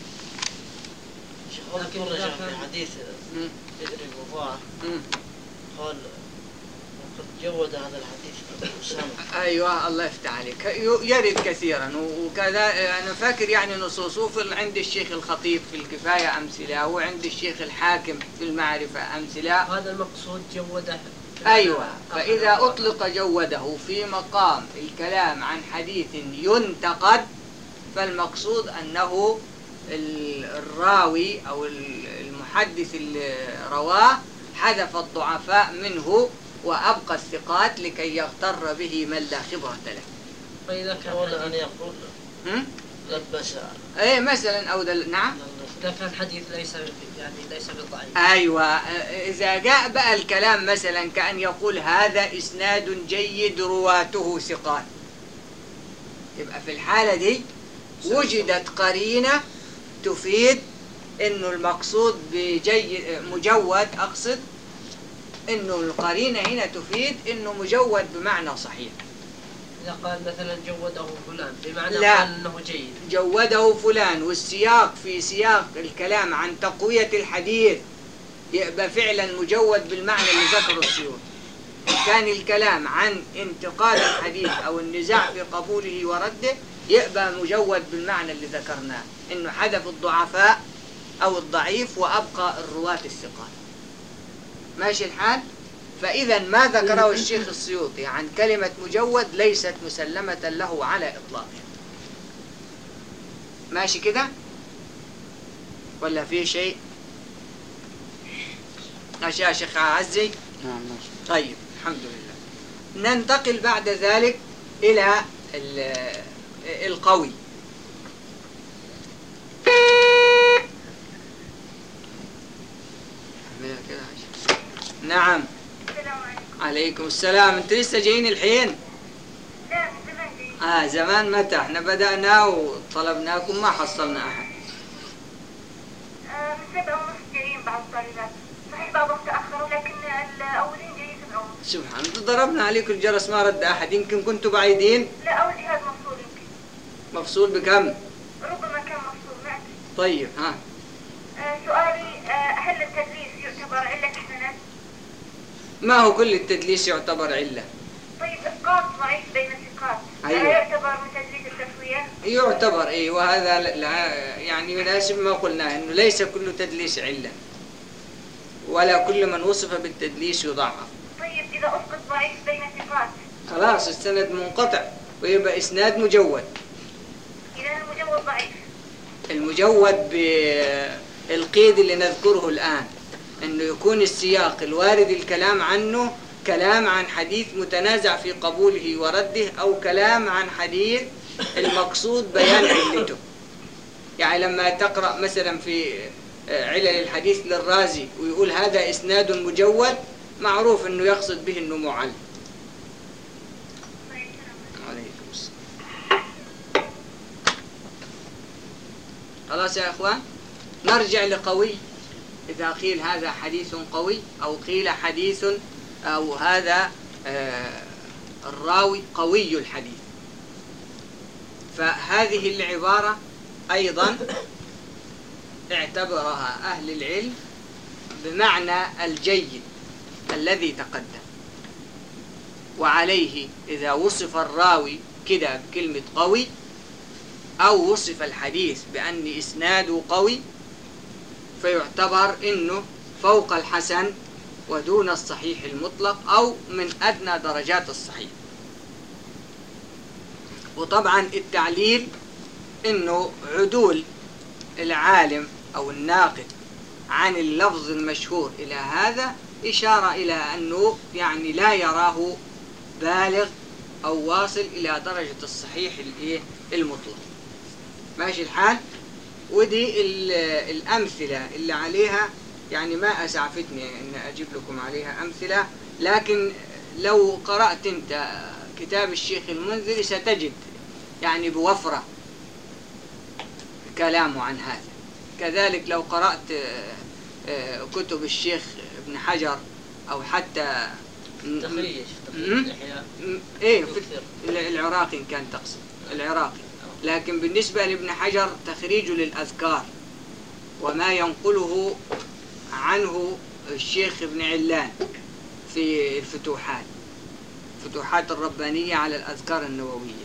لكن رجع في حديث بدر الوضاعة قال وقد جود هذا الحديث أسامة. أيوة الله يفتح عليك، يرد كثيرا وكذا. أنا فاكر يعني نصوصه عند الشيخ الخطيب في الكفاية أمثلة، وعند الشيخ الحاكم في المعرفة أمثلة. هذا المقصود جوده. أيوة. فإذا أطلق جوده في مقام الكلام عن حديث ينتقد، فالمقصود أنه الراوي أو المحدث اللي رواه حذف الضعفاء منه وأبقى الثقات لكي يغتر به من لا خبرة له. فإذا كان ولا أن يقول لبس. إيه مثلا أو دل... نعم. إذا كان الحديث ليس يعني ليس بالضعيف. أيوة. إذا جاء بقى الكلام مثلا كأن يقول هذا إسناد جيد رواته ثقات، يبقى في الحالة دي وجدت قرينة تفيد إنه المقصود بجيد مجود، أقصد إنه القرينة هنا تفيد إنه مجود بمعنى صحيح. إذا قال مثلا جوده فلان بمعنى لا. قال أنه جيد. جوده فلان والسياق في سياق الكلام عن تقوية الحديث يبقى فعلا مجود بالمعنى اللي ذكره السيوطي. كان الكلام عن انتقاد الحديث أو النزاع في قبوله ورده يبقى مجود بالمعنى اللي ذكرناه، إنه حذف الضعفاء أو الضعيف وأبقى الرواة الثقات. ماشي الحال؟ فإذا ما ذكره الشيخ السيوطي عن كلمة مجود ليست مسلمة له على إطلاقها. ماشي كده؟ ولا في شيء؟ ماشي يا شيخ عزي؟ نعم ماشي. طيب الحمد لله. ننتقل بعد ذلك إلى القوي. نعم. السلام عليكم. عليكم السلام. انت لسه جايين الحين؟ لا من زمان جايين. اه زمان متى؟ احنا بدأنا وطلبناكم ما حصلنا احد. آه من سبعة ونص جايين بعض الطالبات، صحيح بعضهم تأخروا لكن الأولين جايين سبعة ونص. سبحان الله، ضربنا عليكم الجرس ما رد احد، يمكن كنتوا بعيدين؟ لا أول جهاز مفصول يمكن. مفصول بكم؟ ربما كان مفصول ما أدري. طيب ها. آه سؤالي آه هل التدليس يعتبر علة حسنات؟ ما هو كل التدليس يعتبر علة. طيب إسقاط ضعيف بين الثقات، أيوة. هل يعتبر من تدليس التسوية؟ يعتبر اي، وهذا لا يعني يناسب ما قلناه انه ليس كل تدليس علة، ولا كل من وصف بالتدليس يضعف. طيب إذا أسقط ضعيف بين الثقات؟ خلاص السند منقطع ويبقى اسناد مجود. إذا المجود ضعيف. المجود بالقيد اللي نذكره الآن، انه يكون السياق الوارد الكلام عنه كلام عن حديث متنازع في قبوله ورده، او كلام عن حديث المقصود بيان علته. يعني لما تقرأ مثلا في علل الحديث للرازي ويقول هذا اسناد مجود، معروف انه يقصد به انه معل. عليكم السلام. خلاص يا اخوان، نرجع لقوي. إذا قيل هذا حديث قوي أو قيل حديث أو هذا آه الراوي قوي الحديث، فهذه العبارة أيضا اعتبرها أهل العلم بمعنى الجيد الذي تقدم، وعليه إذا وصف الراوي كده بكلمة قوي أو وصف الحديث بأن إسناده قوي فيعتبر إنه فوق الحسن ودون الصحيح المطلق أو من أدنى درجات الصحيح. وطبعا التعليل إنه عدول العالم أو الناقد عن اللفظ المشهور إلى هذا إشارة إلى أنه يعني لا يراه بالغ أو واصل إلى درجة الصحيح المطلق. ماشي الحال؟ ودي الأمثلة اللي عليها يعني ما أسعفتني أن أجيب لكم عليها أمثلة، لكن لو قرأت أنت كتاب الشيخ المنذري ستجد يعني بوفرة كلامه عن هذا. كذلك لو قرأت كتب الشيخ ابن حجر أو حتى تخريج إيه في العراقي كان تقصد العراقي، لكن بالنسبة لابن حجر تخريجه للأذكار وما ينقله عنه الشيخ ابن علان في الفتوحات، فتوحات الربانية على الأذكار النووية،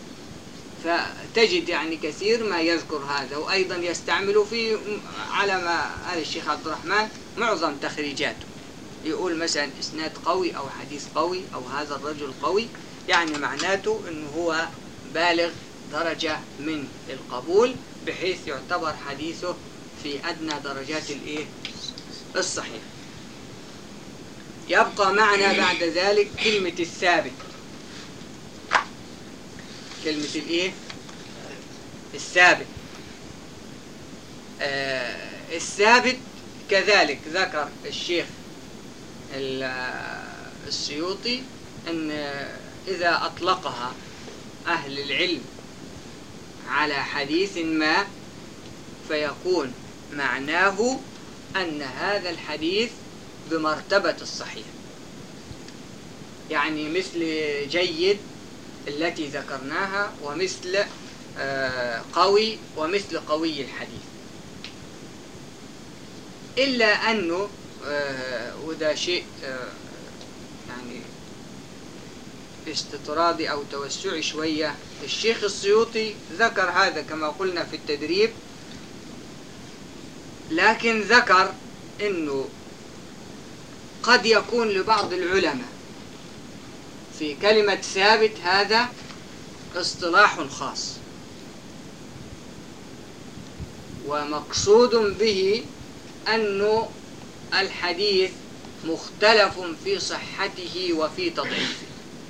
فتجد يعني كثير ما يذكر هذا، وأيضا يستعمل في على ما قال الشيخ عبد الرحمن معظم تخريجاته، يقول مثلا إسناد قوي أو حديث قوي أو هذا الرجل قوي، يعني معناته أنه هو بالغ درجة من القبول بحيث يعتبر حديثه في أدنى درجات الإيه؟ الصحيح. يبقى معنا بعد ذلك كلمة الثابت. كلمة الإيه؟ الثابت. آه الثابت كذلك ذكر الشيخ السيوطي أن إذا أطلقها أهل العلم على حديث ما فيكون معناه أن هذا الحديث بمرتبة الصحيح، يعني مثل جيد التي ذكرناها ومثل آه قوي ومثل قوي الحديث، إلا أنه آه وده شيء آه يعني استطرادي أو توسعي شوية. الشيخ السيوطي ذكر هذا كما قلنا في التدريب، لكن ذكر أنه قد يكون لبعض العلماء في كلمة ثابت هذا اصطلاح خاص، ومقصود به أنه الحديث مختلف في صحته وفي تضعيفه.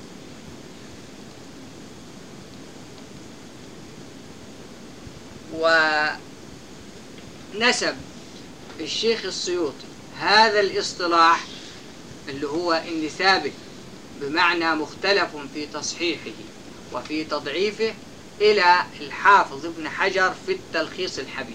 ونسب الشيخ السيوطي هذا الاصطلاح اللي هو إن ثابت بمعنى مختلف في تصحيحه وفي تضعيفه إلى الحافظ ابن حجر في التلخيص الحبيب.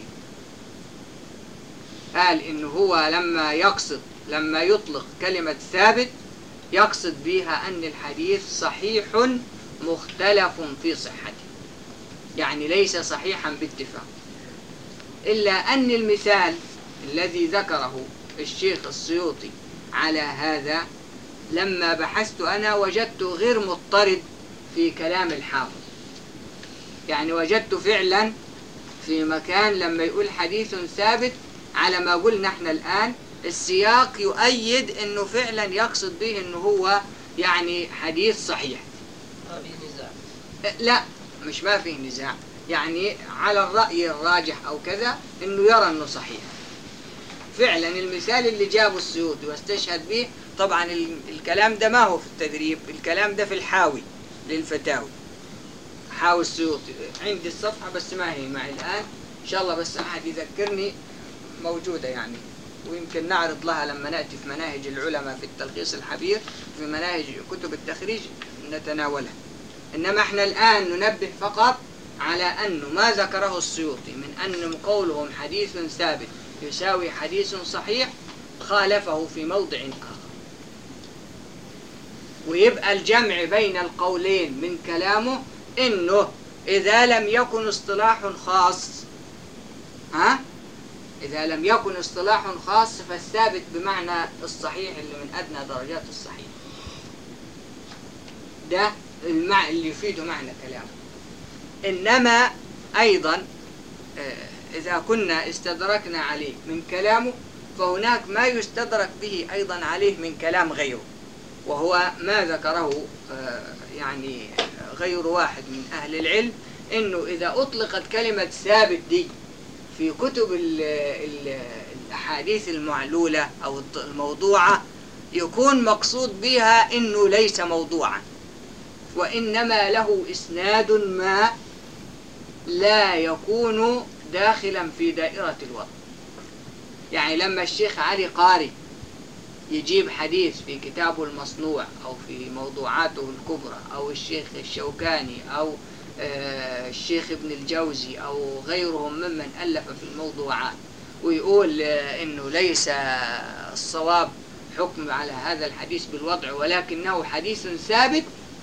قال إنه هو لما يقصد لما يطلق كلمة ثابت يقصد بها أن الحديث صحيح مختلف في صحته، يعني ليس صحيحا باتفاق. إلا أن المثال الذي ذكره الشيخ السيوطي على هذا لما بحثت أنا وجدته غير مضطرد في كلام الحافظ، يعني وجدت فعلا في مكان لما يقول حديث ثابت على ما قلنا احنا الآن السياق يؤيد انه فعلا يقصد به انه هو يعني حديث صحيح. ما في نزاع. لا مش ما فيه نزاع، يعني على الرأي الراجح او كذا انه يرى انه صحيح. فعلا المثال اللي جابه السيوطي واستشهد به، طبعا الكلام ده ما هو في التدريب، الكلام ده في الحاوي للفتاوي، حاوي السيوطي عندي الصفحة بس ما هي معي الآن، إن شاء الله بس أحد يذكرني موجودة يعني، ويمكن نعرض لها لما نأتي في مناهج العلماء في التلخيص الحبير في مناهج كتب التخريج نتناولها. إنما احنا الآن ننبه فقط على أنه ما ذكره السيوطي من أن قولهم حديث ثابت يساوي حديث صحيح خالفه في موضع آخر، ويبقى الجمع بين القولين من كلامه إنه إذا لم يكن اصطلاح خاص ها إذا لم يكن اصطلاح خاص فالثابت بمعنى الصحيح اللي من أدنى درجات الصحيح. ده المعنى اللي يفيده معنى كلامه. إنما أيضا إذا كنا استدركنا عليه من كلامه فهناك ما يستدرك به أيضا عليه من كلام غيره، وهو ما ذكره يعني غير واحد من أهل العلم، إنه إذا أطلقت كلمة ثابت دي في كتب ال ال الأحاديث المعلولة أو الموضوعة يكون مقصود بها إنه ليس موضوعا، وإنما له إسناد ما لا يكون داخلا في دائرة الوضع. يعني لما الشيخ علي قاري يجيب حديث في كتابه المصنوع أو في موضوعاته الكبرى، أو الشيخ الشوكاني أو الشيخ ابن الجوزي أو غيرهم ممن ألف في الموضوعات، ويقول إنه ليس الصواب حكم على هذا الحديث بالوضع ولكنه حديث ثابت،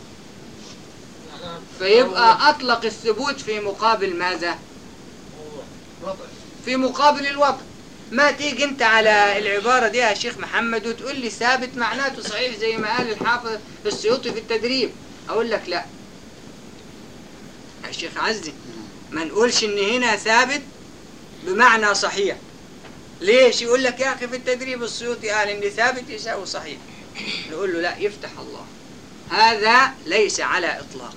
فيبقى أطلق الثبوت في مقابل ماذا؟ في مقابل الوضع. ما تيجي انت على العبارة دي يا شيخ محمد وتقول لي ثابت معناته صحيح زي ما قال الحافظ السيوطي في التدريب، أقول لك لا يا شيخ عزي، ما نقولش ان هنا ثابت بمعنى صحيح. ليش؟ يقول لك يا أخي في التدريب السيوطي قال ان ثابت يساوي صحيح. نقول له لا، يفتح الله، هذا ليس على إطلاقه.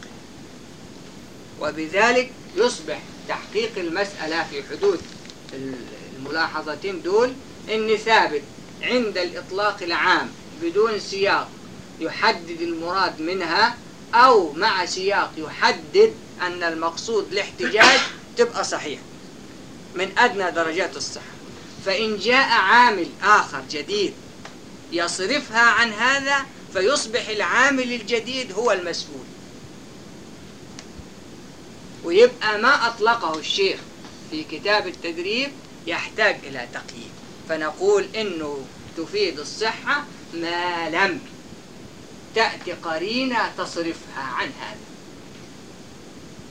وبذلك يصبح تحقيق المسألة في حدود الملاحظتين دول ان ثابت عند الإطلاق العام بدون سياق يحدد المراد منها، أو مع سياق يحدد أن المقصود الاحتجاج، تبقى صحيح من أدنى درجات الصحة. فإن جاء عامل آخر جديد يصرفها عن هذا فيصبح العامل الجديد هو المسؤول، ويبقى ما أطلقه الشيخ في كتاب التدريب يحتاج إلى تقييد، فنقول إنه تفيد الصحة ما لم تأتي قرينة تصرفها عن هذا.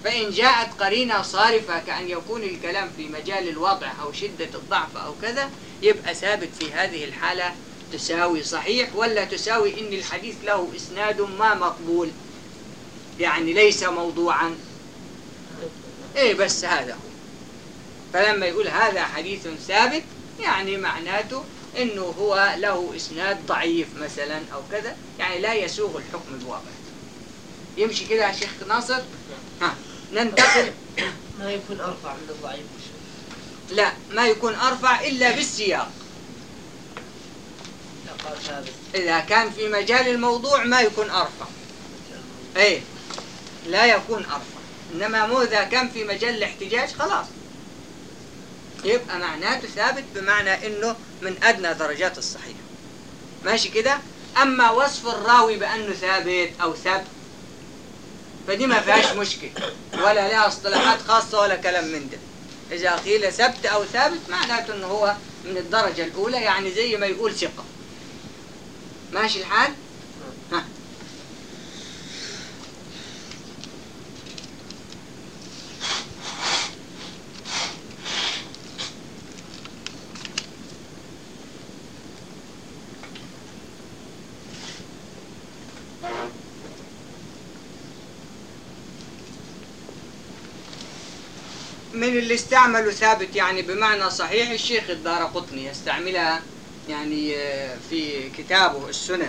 فإن جاءت قرينة صارفة كأن يكون الكلام في مجال الوضع أو شدة الضعف أو كذا، يبقى ثابت في هذه الحالة تساوي صحيح، ولا تساوي إن الحديث له إسناد ما مقبول، يعني ليس موضوعا. إيه بس هذا هو. فلما يقول هذا حديث ثابت يعني معناته إنه هو له إسناد ضعيف مثلا أو كذا، يعني لا يسوغ الحكم بوضعه. يمشي كده يا شيخ ناصر؟ ها ننتقل. ما يكون أرفع من الضعيف وشو؟ لا، ما يكون أرفع إلا بالسياق. لا قال ثابت. إذا كان في مجال الموضوع ما يكون أرفع. إيه لا يكون أرفع، إنما مو إذا كان في مجال الاحتجاج خلاص يبقى معناته ثابت، بمعنى إنه من أدنى درجات الصحيح. ماشي كده؟ أما وصف الراوي بأنه ثابت أو ثبت فدي ما فيهاش مشكلة، ولا لها اصطلاحات خاصة ولا كلام من ده. إذا قيل ثبت أو ثابت معناته إنه هو من الدرجة الأولى، يعني زي ما يقول ثقة. ماشي الحال؟ ها. من اللي استعملوا ثابت يعني بمعنى صحيح الشيخ الدارقطني يستعملها يعني في كتابه السنن.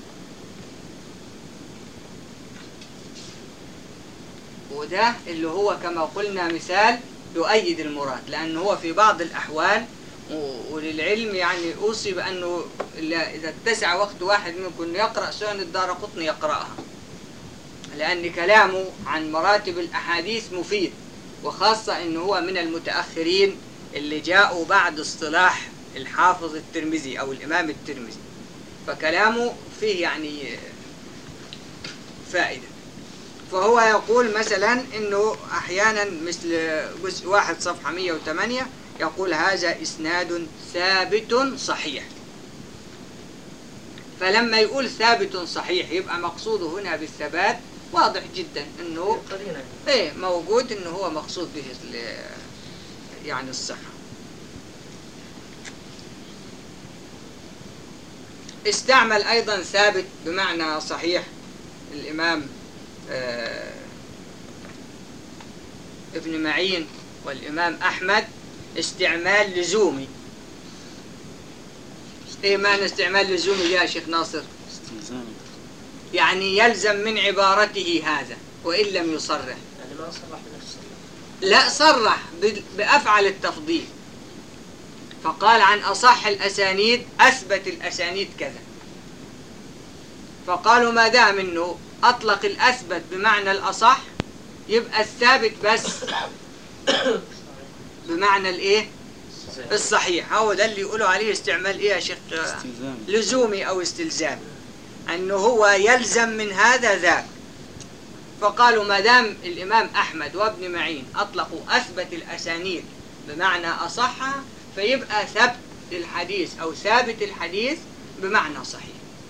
وده اللي هو كما قلنا مثال يؤيد المراد، لأنه هو في بعض الأحوال وللعلم يعني أوصي بأنه إذا اتسع وقت واحد منكم يقرأ سنن الدارقطني يقرأها، لأن كلامه عن مراتب الأحاديث مفيد، وخاصة أنه هو من المتأخرين اللي جاءوا بعد اصطلاح الحافظ الترمذي أو الإمام الترمذي، فكلامه فيه يعني فائدة. فهو يقول مثلا أنه أحيانا مثل جزء واحد صفحة مئة وثمانية يقول هذا إسناد ثابت صحيح. فلما يقول ثابت صحيح يبقى مقصوده هنا بالثبات واضح جدا أنه إيه موجود، أنه هو مقصود به يعني الصحة. استعمل أيضا ثابت بمعنى صحيح الإمام آه ابن معين والإمام أحمد استعمال لزومي. إيه معنى استعمال لزومي يا شيخ ناصر؟ استلزام، يعني يلزم من عبارته هذا وإن لم يصرح. يعني ما صرح بنفسه. لا صرح بأفعل التفضيل، فقال عن أصح الأسانيد أثبت الأسانيد كذا، فقالوا ما دام منه أطلق الأثبت بمعنى الأصح يبقى الثابت بس بمعنى الإيه؟ الصحيح. هو ده اللي يقولوا عليه استعمال إيه يا شيخ؟ استلزام، لزومي أو استلزامي، أنه هو يلزم من هذا ذاك. فقالوا ما دام الإمام أحمد وابن معين أطلقوا أثبت الأسانيد بمعنى أصحها فيبقى ثبت الحديث أو ثابت الحديث بمعنى صحيح.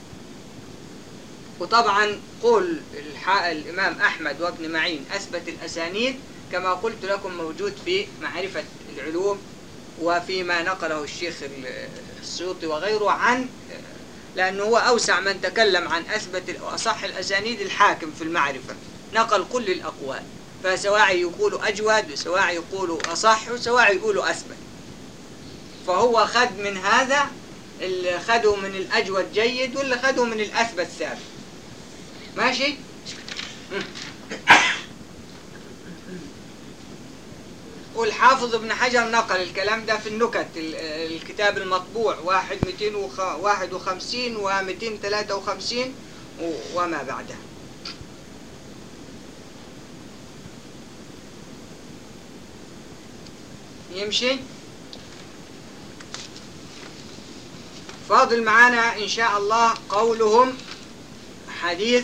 وطبعا قول الإمام أحمد وابن معين أثبت الأسانيد كما قلت لكم موجود في معرفة العلوم وفيما نقله الشيخ السيوطي وغيره عن، لأنه هو أوسع من تكلم عن أثبت أصح الأسانيد الحاكم في المعرفة، نقل كل الأقوال، فسواء يقولوا أجود وسواء يقولوا أصح وسواء يقولوا أثبت. فهو خد من هذا اللي خده من الأجود جيد واللي خده من الأثبت ثابت. ماشي؟ والحافظ ابن حجر نقل الكلام ده في النكت، الكتاب المطبوع واحد مئتين وواحد وخمسين ومئتين ثلاثة وخمسين وما بعدها. يمشي؟ فاضل معانا إن شاء الله قولهم حديث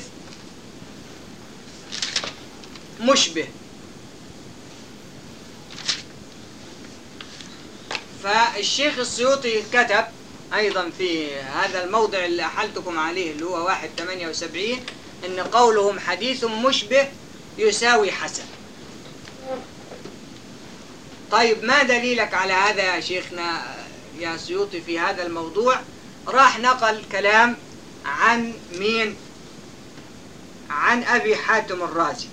مشبه. فالشيخ السيوطي كتب أيضا في هذا الموضع اللي أحلتكم عليه اللي هو واحد ثمانية وسبعين إن قولهم حديث مشبه يساوي حسن. طيب ما دليلك على هذا يا شيخنا يا سيوطي في هذا الموضوع؟ راح نقل كلام عن مين؟ عن أبي حاتم الرازي.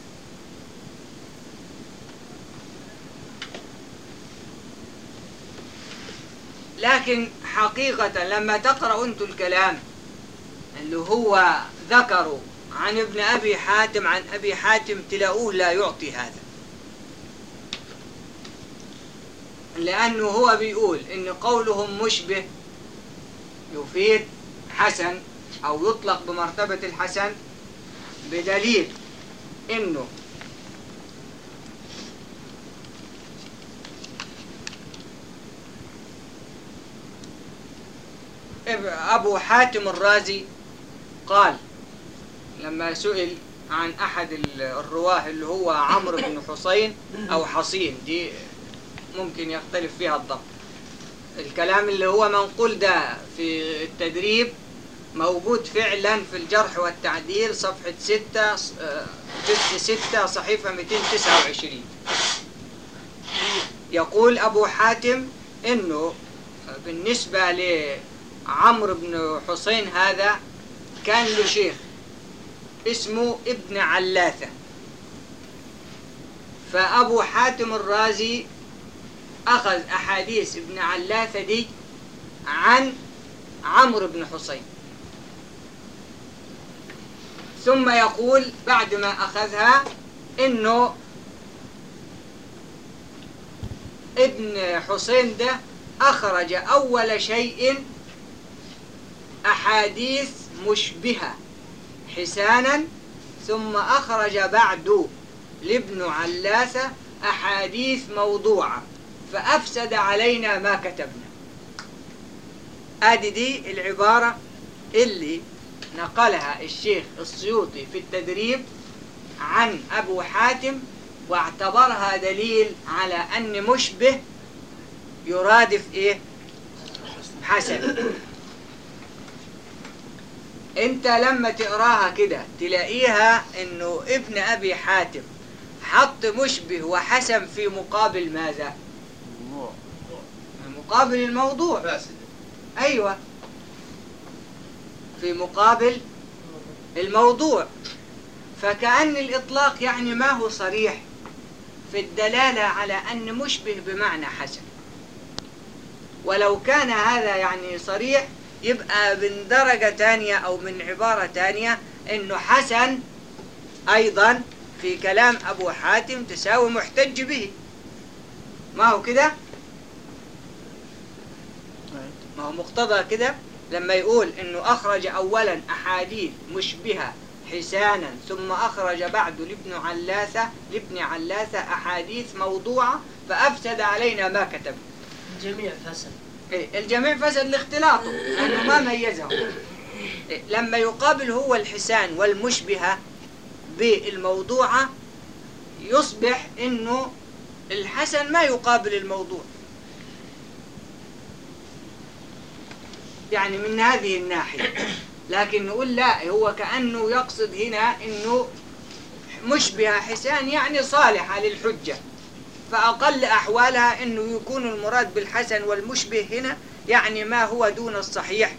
لكن حقيقة لما تقرأوا أنتوا الكلام اللي هو ذكروا عن ابن أبي حاتم عن أبي حاتم تلاقوه لا يعطي هذا، لأنه هو بيقول إن قولهم مشبه يفيد حسن أو يطلق بمرتبة الحسن بدليل إنه أبو حاتم الرازي قال لما سئل عن أحد الرواه اللي هو عمرو بن حسين أو حصين، دي ممكن يختلف فيها الضبط، الكلام اللي هو منقول ده في التدريب موجود فعلا في الجرح والتعديل صفحة ستة جزء ستة صحيفة مئتين وتسعة وعشرين. يقول أبو حاتم إنه بالنسبة لعمرو بن حسين هذا كان له شيخ اسمه ابن علاثة، فأبو حاتم الرازي أخذ أحاديث ابن علاثة دي عن عمرو بن حسين، ثم يقول بعد ما أخذها إنه ابن حسين ده أخرج أول شيء أحاديث مشبهة حسانا، ثم أخرج بعد لابن علاثة أحاديث موضوعة فأفسد علينا ما كتبنا. آدي دي العبارة اللي نقلها الشيخ السيوطي في التدريب عن أبو حاتم، واعتبرها دليل على أن مشبه يرادف إيه؟ حسن. انت لما تقراها كده تلاقيها انه ابن ابي حاتم حط مشبه وحسن في مقابل ماذا؟ مقابل الموضوع. فاسد. ايوه، في مقابل الموضوع. فكأن الاطلاق يعني ما هو صريح في الدلالة على ان مشبه بمعنى حسن، ولو كان هذا يعني صريح يبقى من درجة تانية أو من عبارة تانية إنه حسن أيضا في كلام أبو حاتم تساوي محتج به. ما هو كده؟ ما هو مقتضى كده لما يقول إنه أخرج أولا أحاديث مشبهة حسانا، ثم أخرج بعد لابن علاثة لابن علاثة أحاديث موضوعة فأفسد علينا ما كتب. الجميع فسد. إيه الجميع فسد لاختلاطه لأنه ما ميزه. إيه لما يقابل هو الحسان والمشبهة بالموضوعة يصبح إنه الحسن ما يقابل الموضوع، يعني من هذه الناحية. لكن نقول لا، هو كأنه يقصد هنا إنه مشبهة حسان يعني صالحة للحجة، فأقل أحوالها إنه يكون المراد بالحسن والمشبه هنا يعني ما هو دون الصحيح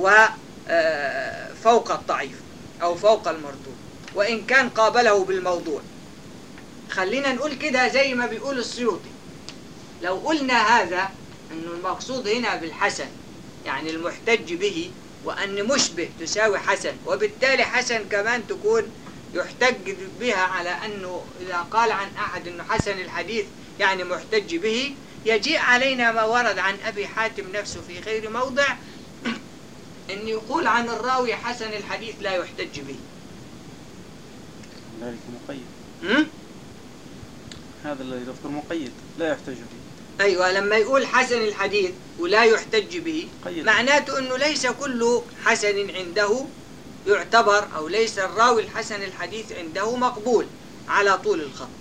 وفوق الضعيف أو فوق المردود، وإن كان قابله بالموضوع. خلينا نقول كده زي ما بيقول السيوطي، لو قلنا هذا إنه المقصود هنا بالحسن يعني المحتج به، وأن مشبه تساوي حسن، وبالتالي حسن كمان تكون يحتج بها على أنه إذا قال عن أحد أنه حسن الحديث يعني محتج به، يجيء علينا ما ورد عن أبي حاتم نفسه في غير موضع أن يقول عن الراوي حسن الحديث لا يحتج به. ذلك مقيد. م? هذا الذي يذكر مقيد لا يحتج به. أيوة، لما يقول حسن الحديث ولا يحتج به قيد. معناته أنه ليس كل حسن عنده يعتبر، أو ليس الراوي الحسن الحديث عنده مقبول على طول الخط.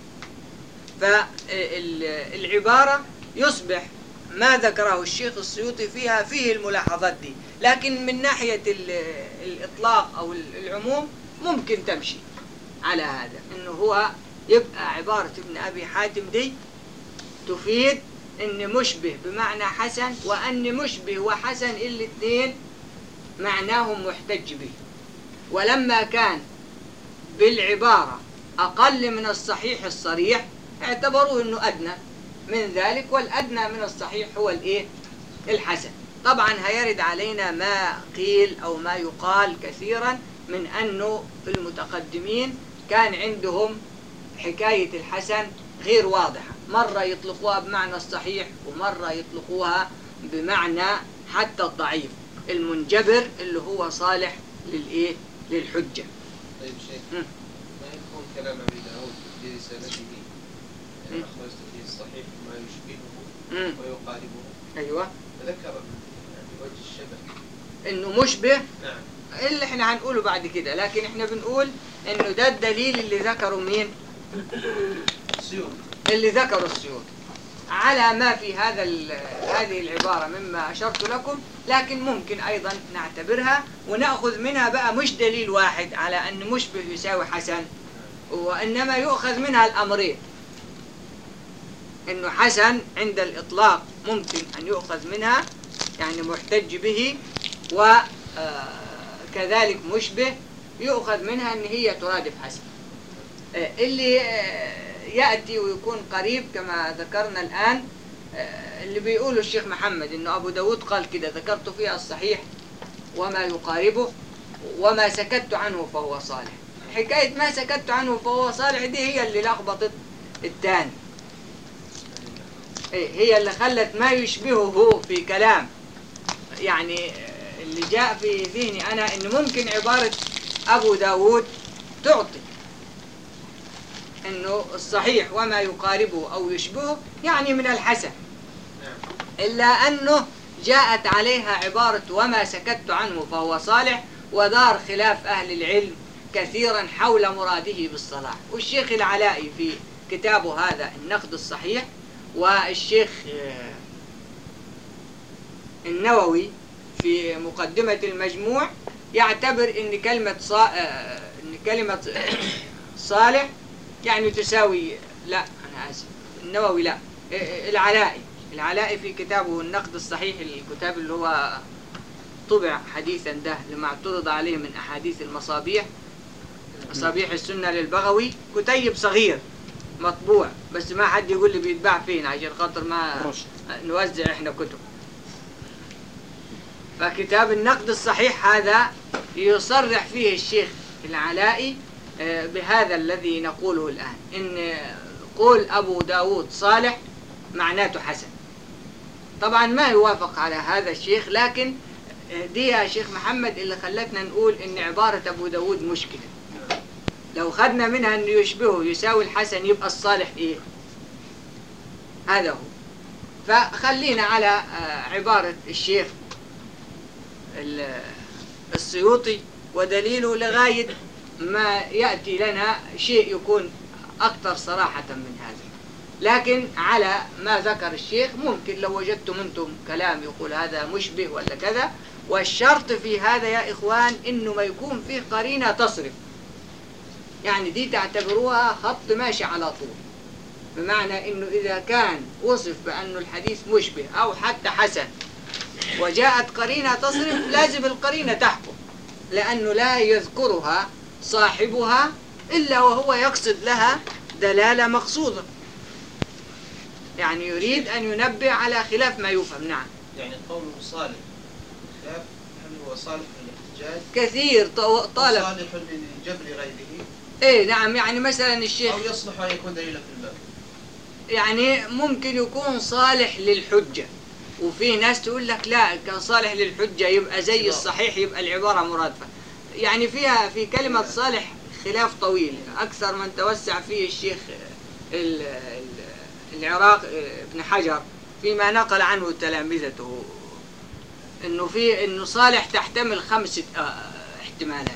فالعبارة يصبح ما ذكره الشيخ السيوطي فيها فيه الملاحظات دي، لكن من ناحية الإطلاق أو العموم ممكن تمشي على هذا، إنه هو يبقى عبارة ابن أبي حاتم دي تفيد ان مشبه بمعنى حسن، وان مشبه وحسن الاثنين معناهم محتج به. ولما كان بالعبارة أقل من الصحيح الصريح اعتبروه أنه أدنى من ذلك، والأدنى من الصحيح هو الإيه؟ الحسن. طبعا هيرد علينا ما قيل أو ما يقال كثيرا من أنه المتقدمين كان عندهم حكاية الحسن غير واضحة، مرة يطلقوها بمعنى الصحيح ومرة يطلقوها بمعنى حتى الضعيف المنجبر اللي هو صالح للإيه؟ للحجة. طيب شيخ، مم. ما يكون كلام أبي داود في رسالته يعني أخرجت فيه الصحيح ما يشبهه مم. ويقاربه، أيوة، فذكر يعني وجه الشبه. إنه مشبه نعم. اللي احنا هنقوله بعد كده، لكن احنا بنقول إنه ده الدليل اللي ذكره مين؟ السيوط. اللي ذكره السيوطي على ما في هذا هذه العبارة مما أشرت لكم، لكن ممكن أيضا نعتبرها ونأخذ منها بقى مش دليل واحد على أن مشبه يساوي حسن، وإنما يؤخذ منها الأمرين، إنه حسن عند الإطلاق ممكن أن يؤخذ منها يعني محتج به، وكذلك مشبه يؤخذ منها أن هي ترادف حسن. اللي يأتي ويكون قريب كما ذكرنا الآن اللي بيقوله الشيخ محمد إنه أبو داود قال كده: ذكرت فيها الصحيح وما يقاربه وما سكت عنه فهو صالح. حكاية ما سكت عنه فهو صالح دي هي اللي لخبطت الثاني، هي اللي خلت ما يشبهه في كلام، يعني اللي جاء في ذهني أنا إنه ممكن عبارة أبو داود تعطي إنه الصحيح وما يقاربه أو يشبهه يعني من الحسن، إلا أنه جاءت عليها عبارة وما سكت عنه فهو صالح، ودار خلاف أهل العلم كثيرا حول مراده بالصلاح. والشيخ العلائي في كتابه هذا النقد الصحيح، والشيخ النووي في مقدمة المجموع يعتبر إن كلمة صا... إن كلمة صالح يعني تساوي، لا أنا آسف، النووي لا، العلائي العلائي في كتابه النقد الصحيح، الكتاب اللي هو طبع حديثا ده لما اعترض عليه من أحاديث المصابيح، مصابيح السنة للبغوي، كتيب صغير مطبوع بس ما حد يقول لي بيتباع فين عشان خاطر ما نوزع احنا كتب. فكتاب النقد الصحيح هذا يصرح فيه الشيخ العلائي بهذا الذي نقوله الآن، إن قول أبو داود صالح معناته حسن. طبعا ما يوافق على هذا الشيخ، لكن دي يا شيخ محمد اللي خلتنا نقول إن عبارة أبو داود مشكلة. لو خدنا منها أنه يشبهه يساوي الحسن يبقى الصالح إيه؟ هذا هو. فخلينا على عبارة الشيخ السيوطي ودليله لغاية ما يأتي لنا شيء يكون أكثر صراحة من هذا. لكن على ما ذكر الشيخ ممكن لو وجدتم أنتم كلام يقول هذا مشبه ولا كذا، والشرط في هذا يا إخوان إنه ما يكون فيه قرينة تصرف، يعني دي تعتبروها خط ماشي على طول، بمعنى إنه إذا كان وصف بأنه الحديث مشبه أو حتى حسن وجاءت قرينة تصرف لازم القرينة تحكم، لأنه لا يذكرها صاحبها إلا وهو يقصد لها دلالة مقصودة، يعني يريد أن ينبه على خلاف ما يفهم. نعم. يعني قوله صالح خلاف هل هو صالح للاحتجاج كثير طالب صالح لجبر غيره؟ إيه نعم، يعني مثلا الشيخ أو يصلح أن يكون دليلا في الباب، يعني ممكن يكون صالح للحجة، وفي ناس تقول لك لا كان صالح للحجة يبقى زي الصحيح يبقى العبارة مرادفة، يعني فيها في كلمة صالح خلاف طويل أكثر من توسع فيه الشيخ العراق ابن حجر فيما نقل عنه تلامذته، إنه في إنه صالح تحتمل خمسة احتمالات،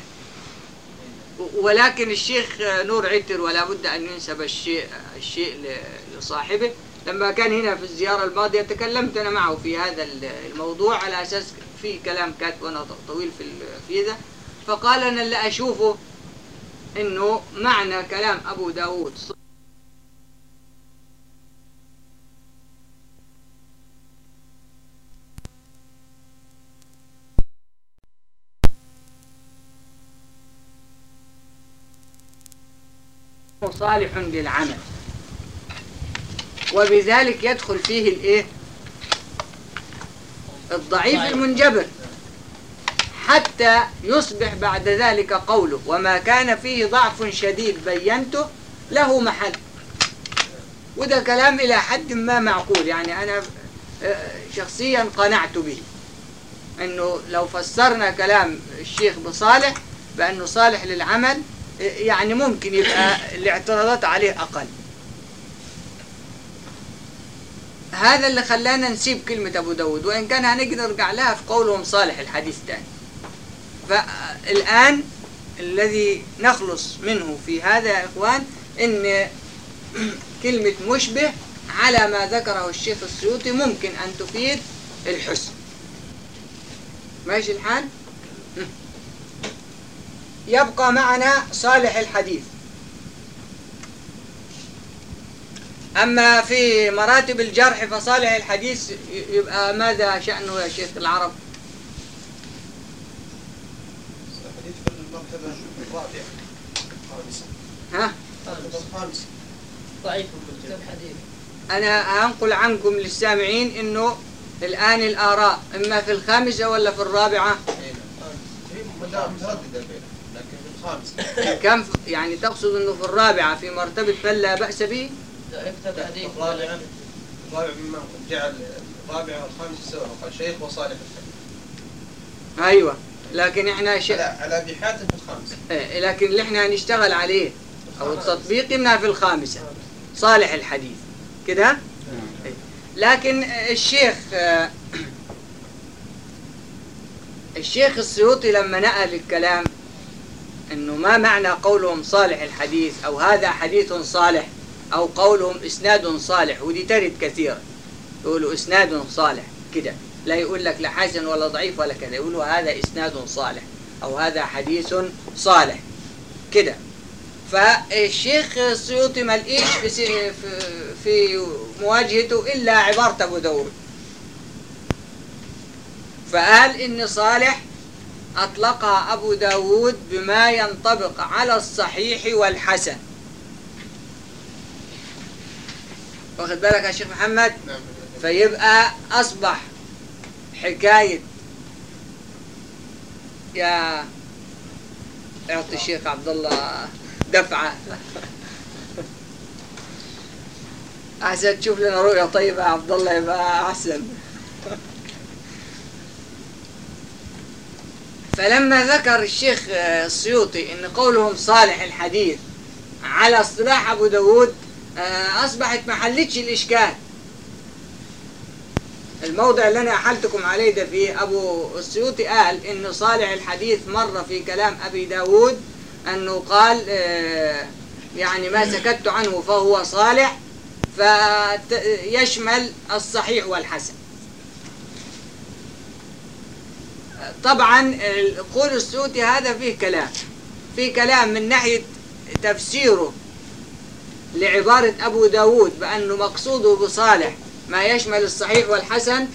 ولكن الشيخ نور عتر ولا بد أن ينسب الشيء الشيء لصاحبه. لما كان هنا في الزيارة الماضية تكلمت أنا معه في هذا الموضوع على أساس في كلام كاتب وأنا طويل في في ذا، فقال أنا اللي أشوفه إنه معنى كلام أبو داود صالح للعمل، وبذلك يدخل فيه الايه؟ الضعيف المنجبر، حتى يصبح بعد ذلك قوله وما كان فيه ضعف شديد بينته له محل. وده كلام إلى حد ما معقول، يعني أنا شخصيا قنعت به، أنه لو فسرنا كلام الشيخ بصالح بأنه صالح للعمل يعني ممكن يبقى الاعتراضات عليه أقل. هذا اللي خلانا نسيب كلمة أبو داود، وإن كان هنقدر نرجع لها في قولهم صالح الحديث تاني. فالآن الذي نخلص منه في هذا يا إخوان إن كلمة مشبه على ما ذكره الشيخ السيوطي ممكن أن تفيد الحسن. ماشي الحال؟ يبقى معنا صالح الحديث. أما في مراتب الجرح فصالح الحديث يبقى ماذا شأنه يا شيخ العرب؟ الحديث في المرتبة الرابعة الخامسة. ها؟ الخامسة. ضعيف الحديث. أنا هنقل عنكم للسامعين إنه الآن الآراء إما في الخامسة ولا في الرابعة؟ لا مترددة بينهم، لكن في الخامسة. كم يعني تقصد إنه في الرابعة في مرتبة فلا بأس به؟ لا يكتب حديث الرابعة الرابع مما جعل الرابعة والخامسة سواء، قال شيخ وصالح الحديث. أيوة، لكن إحنا ش... على على أبي حاتم في الخامسة. إيه، لكن اللي إحنا هنشتغل عليه أو التطبيق منها في الخامسة صالح الحديث كده. لكن الشيخ الشيخ السيوطي لما نقل الكلام انه ما معنى قولهم صالح الحديث او هذا حديث صالح او قولهم اسناد صالح، ودي ترد كثيرا، يقولوا اسناد صالح كده، لا يقول لك لا حسن ولا ضعيف ولا كذا، يقولوا هذا اسناد صالح او هذا حديث صالح كده. فالشيخ السيوطي ما لقيش في في مواجهته الا عباره ابو داود، فقال ان صالح اطلقها ابو داود بما ينطبق على الصحيح والحسن. واخد بالك يا شيخ محمد؟ فيبقى اصبح حكايه يا اعطي الشيخ عبد الله دفعه عشان تشوف لنا رؤيه طيبه يا عبد الله يبقى احسن. فلما ذكر الشيخ السيوطي ان قولهم صالح الحديث على اصطلاح ابو داود اصبحت ما حلتش الاشكال. الموضع اللي انا احلتكم عليه ده فيه ابو السيوطي قال ان صالح الحديث مر في كلام ابي داود انه قال يعني ما سكت عنه فهو صالح، فيشمل الصحيح والحسن. طبعا قول السيوطي هذا فيه كلام، فيه كلام من ناحية تفسيره لعبارة أبو داود بأنه مقصوده بصالح ما يشمل الصحيح والحسن،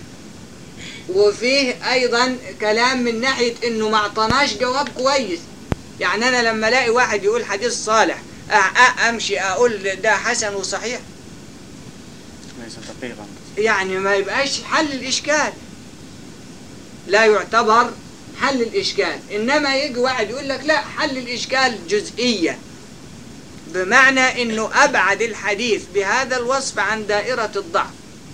وفيه أيضا كلام من ناحية أنه ما اعطناش جواب كويس. يعني أنا لما ألاقي واحد يقول حديث صالح أمشي أقول ده حسن وصحيح؟ ليس دقيقا، يعني ما يبقاش حل الإشكال، لا يعتبر حل الإشكال. إنما يجي واحد يقول لك لا حل الإشكال جزئية، بمعنى إنه أبعد الحديث بهذا الوصف عن دائرة الضعف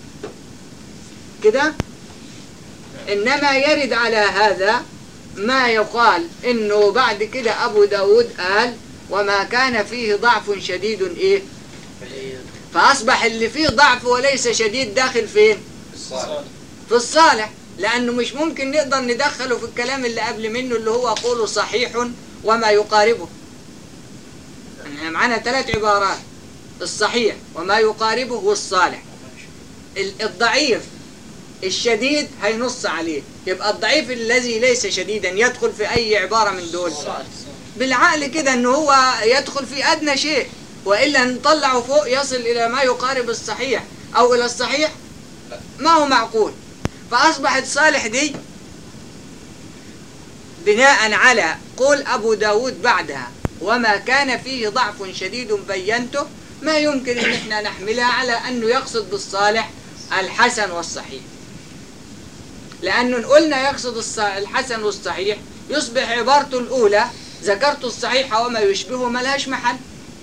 كده. إنما يرد على هذا ما يقال إنه بعد كده أبو داود قال وما كان فيه ضعف شديد إيه، فأصبح اللي فيه ضعف وليس شديد داخل فين؟ في الصالح، لأنه مش ممكن نقدر ندخله في الكلام اللي قبل منه اللي هو قوله صحيح وما يقاربه. احنا معانا ثلاث عبارات، الصحيح وما يقاربه والصالح. الضعيف الشديد هينص عليه، يبقى الضعيف الذي ليس شديدا يدخل في أي عبارة من دول؟ بالعقل كده أنه هو يدخل في أدنى شيء، وإلا نطلعه فوق يصل إلى ما يقارب الصحيح أو إلى الصحيح، ما هو معقول. فأصبحت صالح دي بناء على قول أبو داود بعدها وما كان فيه ضعف شديد بينته ما يمكن ان احنا نحملها على انه يقصد بالصالح الحسن والصحيح، لانه إن قلنا يقصد الحسن والصحيح يصبح عبارته الاولى ذكرت الصحيح وما يشبهه ملهاش محل،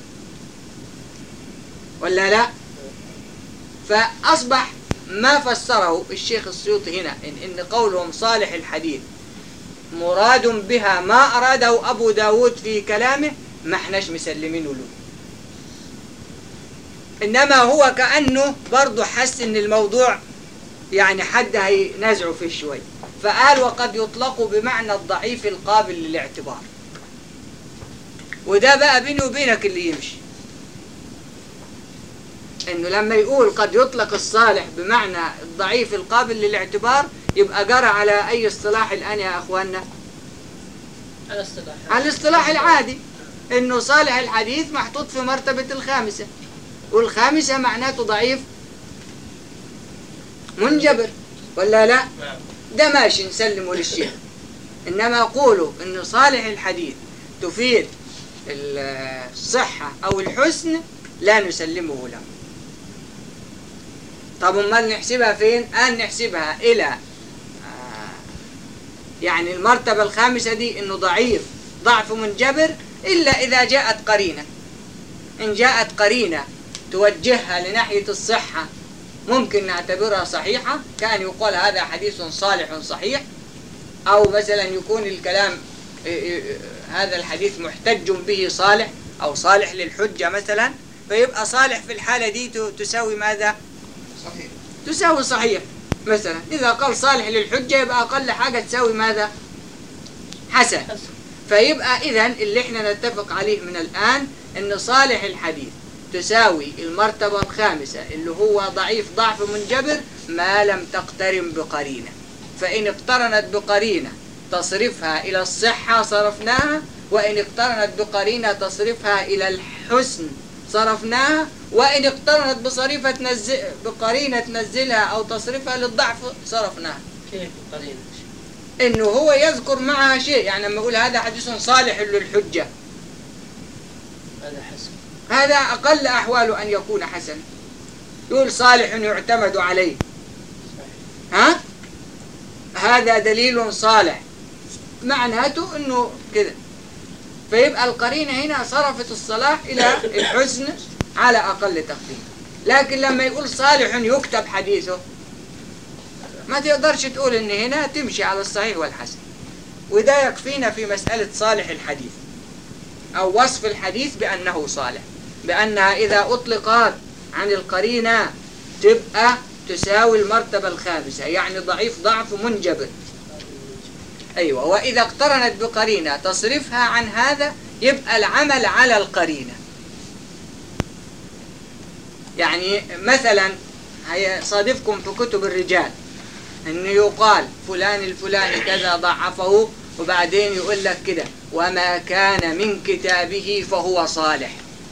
ولا لا؟ فاصبح ما فسره الشيخ السيوطي هنا إن, إن قولهم صالح الحديث مراد بها ما أراده أبو داود في كلامه ما احناش مسلمين له، إنما هو كأنه برضه حس إن الموضوع يعني حد هينازعه فيه شوي، فقال وقد يطلق بمعنى الضعيف القابل للاعتبار. وده بقى بيني وبينك اللي يمشي، إنه لما يقول قد يطلق الصالح بمعنى الضعيف القابل للاعتبار يبقى جرى على أي اصطلاح الآن يا أخواننا؟ على الاصطلاح على الاصطلاح العادي، إنه صالح الحديث محطوط في مرتبة الخامسة، والخامسة معناته ضعيف منجبر، ولا لا؟ ده ماشي نسلمه للشيخ. إنما قولوا إنه صالح الحديث تفيد الصحة أو الحسن لا نسلمه له. طب امال نحسبها فين؟ آن نحسبها إلى آه يعني المرتبة الخامسة دي إنه ضعيف ضعف منجبر، إلا إذا جاءت قرينة. إن جاءت قرينة توجهها لناحية الصحة ممكن نعتبرها صحيحة، كان يقول هذا حديث صالح صحيح، أو مثلا يكون الكلام هذا الحديث محتج به صالح أو صالح للحجة مثلا، فيبقى صالح في الحالة دي تساوي ماذا؟ صحيح. تساوي صحيح مثلا. إذا قال صالح للحجة يبقى أقل حاجة تساوي ماذا؟ حسن. فيبقى إذن اللي احنا نتفق عليه من الآن إن صالح الحديث تساوي المرتبة الخامسة اللي هو ضعيف ضعف منجبر ما لم تقترن بقرينة. فإن اقترنت بقرينة تصرفها إلى الصحة صرفناها، وإن اقترنت بقرينة تصرفها إلى الحسن صرفناها، وإن اقترنت بصريفة تنزل بقرينة تنزلها أو تصرفها للضعف صرفناها. كيف قرينة؟ إنه هو يذكر معها شيء، يعني لما يقول هذا حديث صالح للحجة هذا حسن، هذا أقل أحواله أن يكون حسن. يقول صالح يعتمد عليه، ها؟ هذا دليل صالح، معناته إنه كذا. فيبقى القرينة هنا صرفت الصلاح إلى الحسن على أقل تقدير. لكن لما يقول صالح يكتب حديثه ما تقدرش تقول إن هنا تمشي على الصحيح والحسن. وده يكفينا في مسألة صالح الحديث أو وصف الحديث بأنه صالح، بأنها إذا أطلقت عن القرينة تبقى تساوي المرتبة الخامسة، يعني ضعيف ضعف منجبر. أيوة. وإذا اقترنت بقرينة تصرفها عن هذا يبقى العمل على القرينة. يعني مثلا صادفكم في كتب الرجال أنه يقال فلان الفلاني كذا ضعفه، وبعدين يقول لك كده وما كان من كتابه فهو صالح.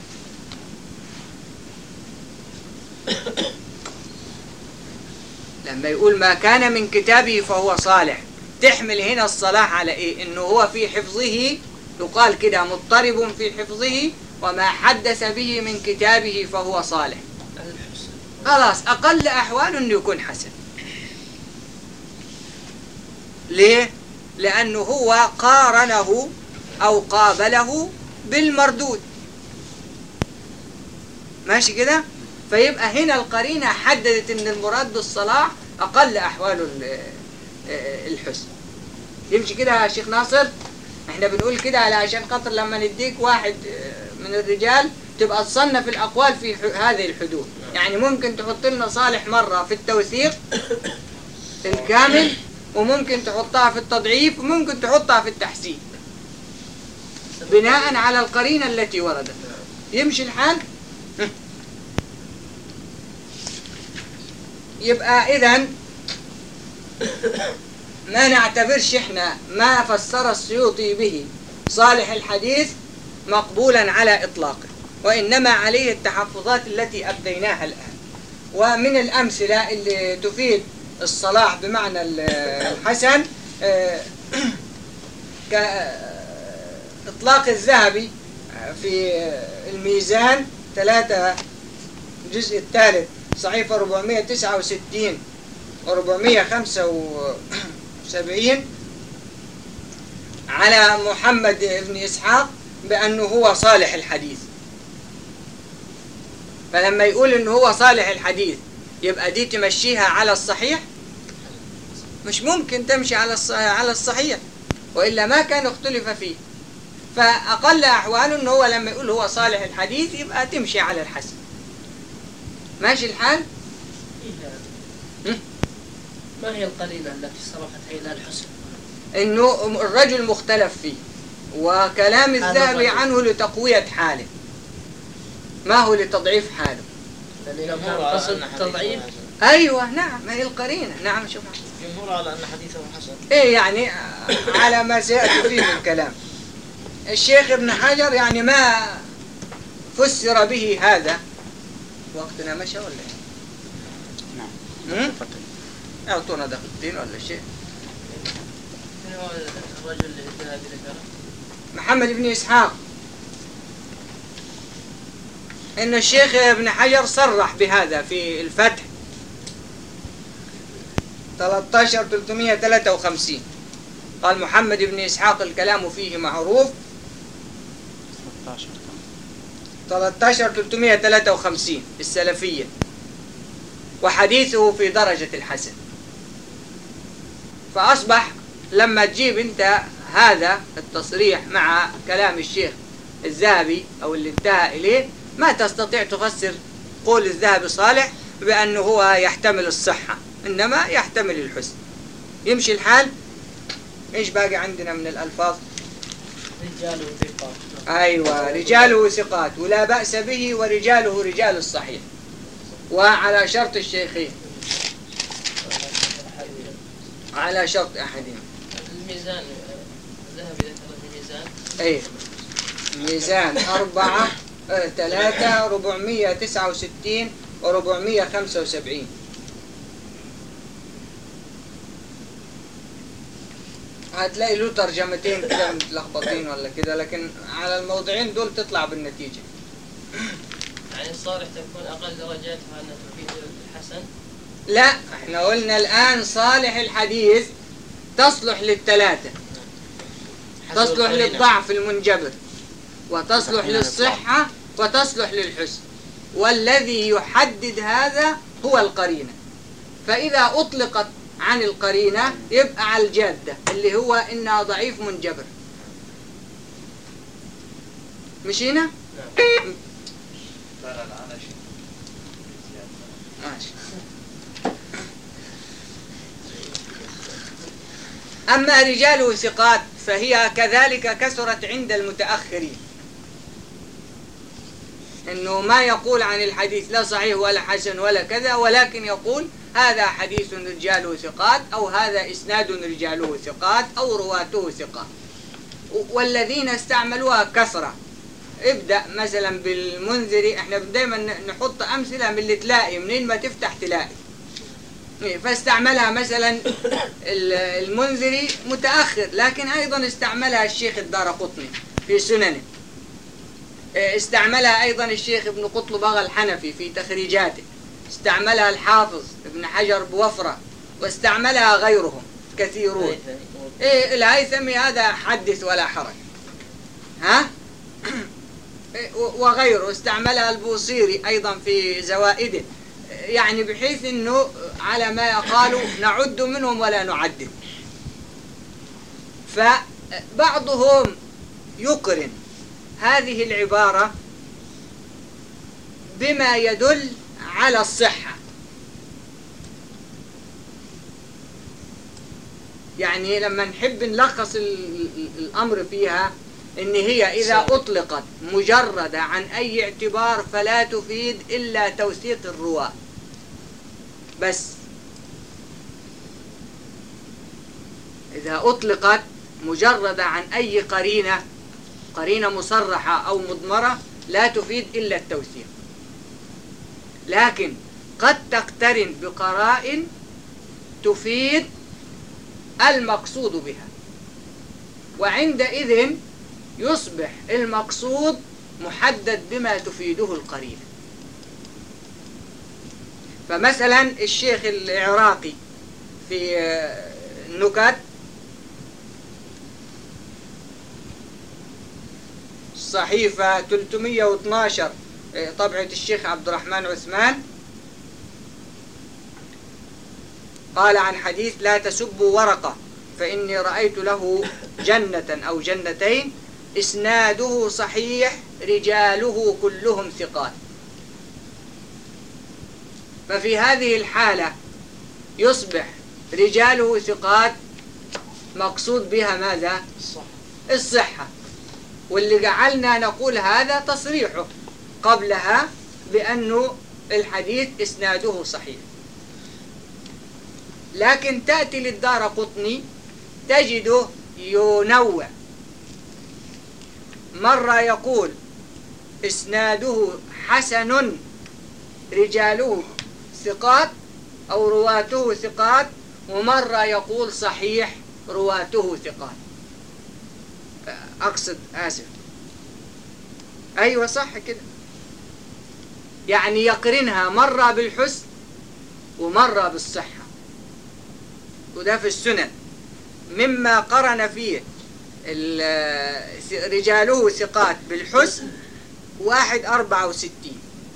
لما يقول ما كان من كتابه فهو صالح تحمل هنا الصلاح على إيه؟ إنه هو في حفظه، يقال كده مضطرب في حفظه، وما حدث به من كتابه فهو صالح. خلاص أقل أحواله أنه يكون حسن. ليه؟ لأنه هو قارنه أو قابله بالمردود، ماشي كده؟ فيبقى هنا القرينة حددت أن المراد بالصلاح أقل أحواله الحسن. يمشي كده يا شيخ ناصر؟ احنا بنقول كده علشان خاطر لما نديك واحد من الرجال تبقى تصنف الأقوال في هذه الحدود. يعني ممكن تحط لنا صالح مرة في التوثيق الكامل، وممكن تحطها في التضعيف، وممكن تحطها في التحسين بناء على القرينة التي وردت. يمشي الحال؟ يبقى إذن ما نعتبرش احنا ما فسر السيوطي به صالح الحديث مقبولا على إطلاقه، وإنما عليه التحفظات التي أبديناها الآن. ومن الأمثلة اللي تفيد الصلاح بمعنى الحسن كإطلاق الذهبي في الميزان ثلاثة الجزء الثالث صحيفة أربعمائة وتسعة وستين أربعمائة وخمسة وسبعين على محمد بن إسحاق بأنه هو صالح الحديث. فلما يقول أنه هو صالح الحديث يبقى دي تمشيها على الصحيح؟ مش ممكن تمشي على على الصحيح، وإلا ما كان اختلف فيه. فأقل أحواله أنه هو لما يقول هو صالح الحديث يبقى تمشي على الحسن. ماشي الحال؟ ما هي القرينة التي صرفت إلى الحسن؟ إنه الرجل مختلف فيه، وكلام الذهبي عنه لتقوية حاله، ما هو لتضعيف حاله. لأنه كان قصد تضعيف. أيوة نعم، ما هي القرينة. نعم شوف جمهور على أن حديثه حسن. إيه يعني على ما سيأتي فيه من كلام الشيخ ابن حجر، يعني ما فسر به هذا. وقتنا مشى ولا إيه؟ نعم. أعطونا دقيقتين ولا شيء. من هو الرجل الذهبي ذكره؟ محمد بن إسحاق. إن الشيخ ابن حجر صرح بهذا في الفتح ثلاثة عشر ثلاثمائة وثلاثة وخمسين، قال محمد بن إسحاق الكلام فيه معروف. ثلاثة عشر ثلاثمائة وثلاثة وخمسين السلفية، وحديثه في درجة الحسن. فأصبح لما تجيب أنت هذا التصريح مع كلام الشيخ الذهبي أو اللي انتهى إليه، ما تستطيع تفسر قول الذهبي صالح بأنه هو يحتمل الصحة، إنما يحتمل الحسن. يمشي الحال. إيش باقي عندنا من الألفاظ؟ رجاله ثقات. أيوة، رجاله ثقات ولا بأس به، ورجاله رجال الصحيح وعلى شرط الشيخين، على شرط أحدهم. الميزان الذهبي ذكر الميزان. أيه ميزان أربعة اه ثلاثة أربعمائة وتسعة وستين وأربعمائة وخمسة وسبعين. هتلاقي له ترجمتين كده متلخبطين ولا كده، لكن على الموضعين دول تطلع بالنتيجة. يعني الصالح تكون أقل درجاتها أنها تفيد الحسن؟ لا، احنا قلنا الآن صالح الحديث تصلح للثلاثة، تصلح للضعف المنجبر، وتصلح للصحة، وتصلح للحسن. والذي يحدد هذا هو القرينة. فإذا أطلقت عن القرينة يبقى على الجادة اللي هو إنها ضعيف منجبر. مشينا؟ لا لا لا أنا شيء ماشي. أما رجاله ثقات فهي كذلك كثرت عند المتأخرين، إنه ما يقول عن الحديث لا صحيح ولا حسن ولا كذا، ولكن يقول هذا حديث رجاله ثقات، أو هذا إسناد رجاله ثقات، أو رواته ثقات. والذين استعملوها كثرة. ابدأ مثلا بالمنذري، احنا دايما نحط أمثلة من اللي تلاقي، منين ما تفتح تلاقي. فاستعملها مثلا المنذري متأخر، لكن أيضا استعملها الشيخ الدارقطني في سننه، استعملها أيضا الشيخ ابن قطلبغ الحنفي في تخريجاته، استعملها الحافظ ابن حجر بوفرة، واستعملها غيرهم كثيرون. إيه الهيثمي هذا حدث ولا حرج، ها؟ وغيره استعملها البوصيري أيضا في زوائده، يعني بحيث أنه على ما يقالوا نعد منهم ولا نعدد. فبعضهم يقرن هذه العبارة بما يدل على الصحة، يعني لما نحب نلخص الأمر فيها إن هي إذا أطلقت مجردة عن أي اعتبار فلا تفيد إلا توثيق الرواة بس. إذا أطلقت مجردة عن أي قرينة، قرينة مصرحة أو مضمرة، لا تفيد إلا التوثيق. لكن قد تقترن بقرائن تفيد المقصود بها، وعندئذ يصبح المقصود محدد بما تفيده القرينة. فمثلا الشيخ العراقي في النكت صحيفة ثلاثمئة واثني عشر طبعة الشيخ عبد الرحمن عثمان قال عن حديث: لا تسبوا ورقة فإني رأيت له جنة أو جنتين إسناده صحيح رجاله كلهم ثقات. ففي هذه الحالة يصبح رجاله ثقات مقصود بها ماذا؟ الصحة. واللي جعلنا نقول هذا تصريحه قبلها بأنه الحديث إسناده صحيح. لكن تأتي للدارقطني تجده ينوع، مرة يقول إسناده حسن رجاله ثقات أو رواته ثقات، ومرة يقول صحيح رواته ثقات. أقصد آسف أيوة صح كده، يعني يقرنها مرة بالحسن ومرة بالصحة. وده في السنن مما قرن فيه رجاله ثقات بالحسن واحد أربعة وستين،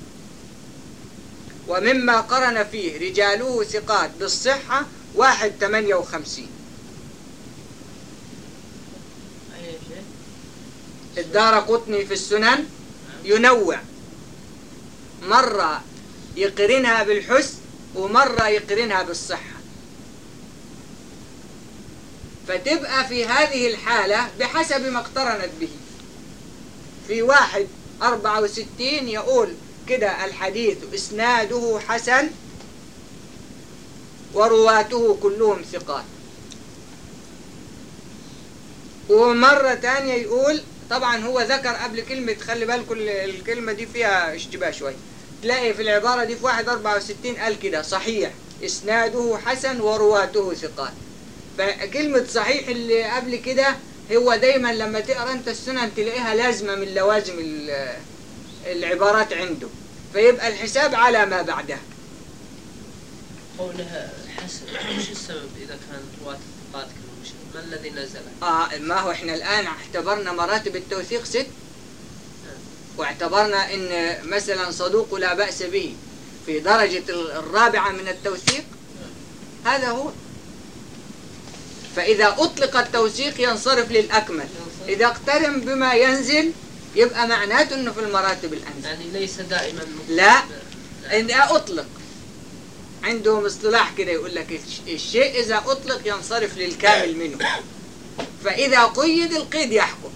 ومما قرن فيه رجاله ثقات بالصحة واحد ثمانية وخمسين. الدارقطني في السنن ينوع، مرة يقرنها بالحسن ومرة يقرنها بالصحة. فتبقى في هذه الحالة بحسب ما اقترنت به. في واحد أربعة وستين يقول كده الحديث إسناده حسن ورواته كلهم ثقات. ومرة تانية يقول، طبعا هو ذكر قبل كلمة، خلي بالكم الكلمة دي فيها اشتباه شوي، تلاقي في العبارة دي في واحد أربعة وستين قال كده صحيح إسناده حسن ورواته ثقات. فكلمة صحيح اللي قبل كده هو دايما لما تقرأ انت السنن تلاقيها لازمة من لوازم العبارات عنده، فيبقى الحساب على ما بعدها. قولها حسن، وش السبب إذا كانت رواة الثقات كلهم؟ ما الذي نزل؟ آه ما هو احنا الآن اعتبرنا مراتب التوثيق ست، واعتبرنا ان مثلا صدوق لا بأس به في درجة الرابعة من التوثيق، هذا هو. فإذا أطلق التوثيق ينصرف للأكمل، إذا اقترن بما ينزل يبقى معناته أنه في المراتب الأنزل. يعني ليس دائما لا، إذا أطلق عندهم اصطلاح كده يقول لك الشيء إذا أطلق ينصرف للكامل منه، فإذا قيد القيد يحكم.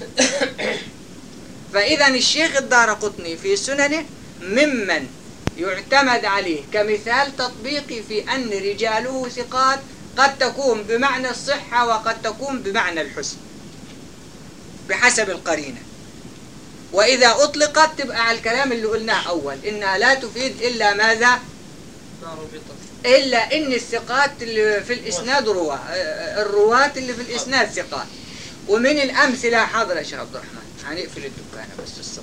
فإذا الشيخ الدارقطني في سننه ممن يعتمد عليه كمثال تطبيقي في أن رجاله ثقات، قد تكون بمعنى الصحة وقد تكون بمعنى الحسن بحسب القرينة. وإذا أطلقت تبقى على الكلام اللي قلناه أول، إنها لا تفيد إلا ماذا؟ إلا إن الثقات اللي في الإسناد رواه، الرواة اللي في الإسناد ثقات. ومن الأمثلة، حاضر يا شيخ عبد الرحمن هنقفل الدكان بس الصبح.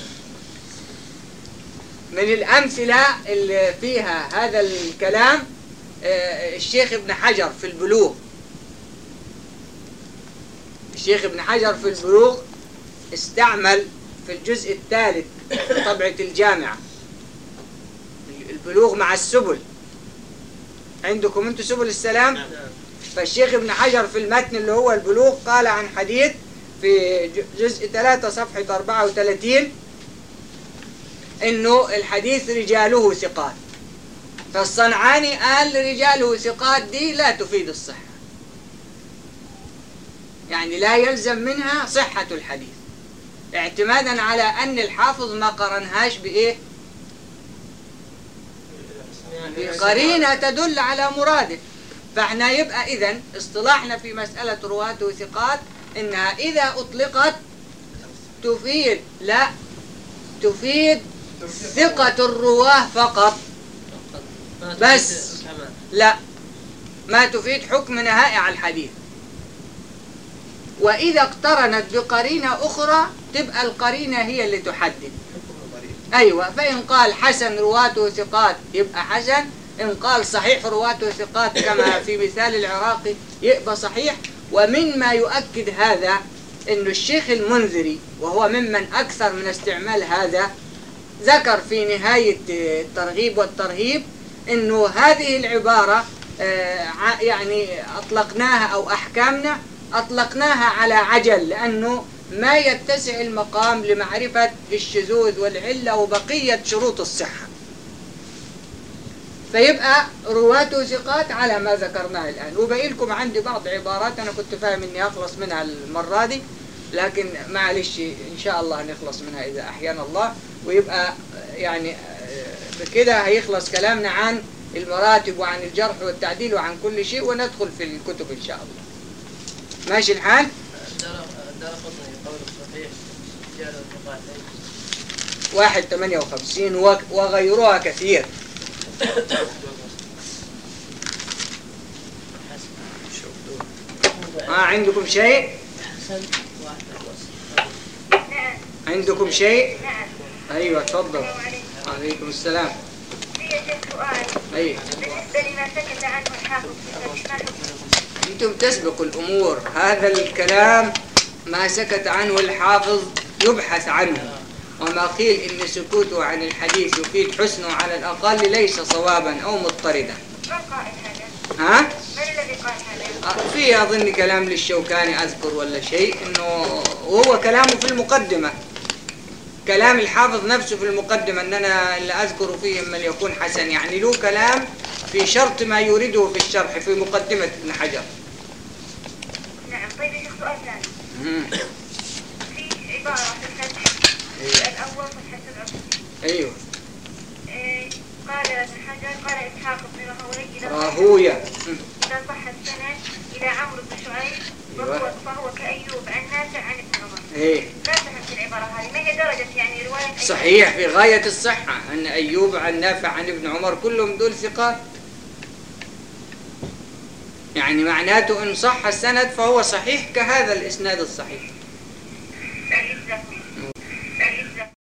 من الأمثلة اللي فيها هذا الكلام الشيخ ابن حجر في البلوغ. الشيخ ابن حجر في البلوغ استعمل في الجزء الثالث طبعة الجامعة البلوغ مع السبل. عندكم انتم سبل السلام؟ فالشيخ ابن حجر في المتن اللي هو البلوغ قال عن حديث في جزء ثلاثة صفحة أربعة وثلاثين انه الحديث رجاله ثقات. فالصنعاني قال رجاله ثقات دي لا تفيد الصحة، يعني لا يلزم منها صحة الحديث، اعتمادا على أن الحافظ ما قرنهاش بإيه؟ بقرينة تدل على مراده. فاحنا يبقى إذن اصطلاحنا في مسألة رواته ثقات إنها إذا أطلقت تفيد، لا تفيد ثقة الرواه فقط بس، لا ما تفيد حكم نهائي على الحديث. وإذا اقترنت بقرينة أخرى تبقى القرينة هي اللي تحدد. أيوة، فإن قال حسن رواته ثقات يبقى حسن، إن قال صحيح رواته ثقات كما في مثال العراقي يبقى صحيح. ومما يؤكد هذا إنه الشيخ المنذري وهو ممن أكثر من استعمال هذا ذكر في نهاية الترغيب والترهيب إنه هذه العبارة يعني أطلقناها أو أحكامنا أطلقناها على عجل، لأنه ما يتسع المقام لمعرفة الشذوذ والعلة وبقية شروط الصحة. فيبقى رواته ثقات على ما ذكرناه الآن. وبقي لكم عندي بعض عبارات أنا كنت فاهم إني أخلص منها المرة دي، لكن معلش إن شاء الله نخلص منها إذا أحيانا الله، ويبقى يعني بكده هيخلص كلامنا عن المراتب وعن الجرح والتعديل وعن كل شيء، وندخل في الكتب إن شاء الله. ماشي الحال؟ واحد ثمانية وخمسين وغيرها كثير. آه عندكم شيء؟ عندكم شيء؟ أيوة تفضل. عليكم السلام. أيوة. بالنسبة لما سكت عنه الحافظ أنتم تسبقوا الأمور. هذا الكلام ما سكت عنه الحافظ يبحث عنه، وما قيل إن سكوته عن الحديث يفيد حسنه على الأقل ليس صوابا أو مضطردا. من قائل هذا؟ ها؟ من الذي قال هذا؟ في أظن كلام للشوكاني أذكر ولا شيء، إنه وهو كلامه في المقدمة، كلام الحافظ نفسه في المقدمة، أن أنا اللي أذكر فيه من يكون حسن، يعني له كلام في شرط ما يريده في الشرح في مقدمة ابن حجر. نعم. طيب يا شيخ سؤال ثاني. في عبارة في الفتح الأول صفحة سبعة. أيوه. إيه قال ابن حجر قال إسحاق بن راهويه راهويه إذا صح السند إلى عمرو بن شعيب فهو, فهو كأيوب عن نافع عن ابن عمر. إيه. لا تفهم في العبارة هذه، ما هي درجة يعني رواية أيوب؟ صحيح في غاية الصحة أن أيوب عن نافع عن ابن عمر كلهم دول ثقات، يعني معناته إن صح السند فهو صحيح كهذا الإسناد الصحيح. يعني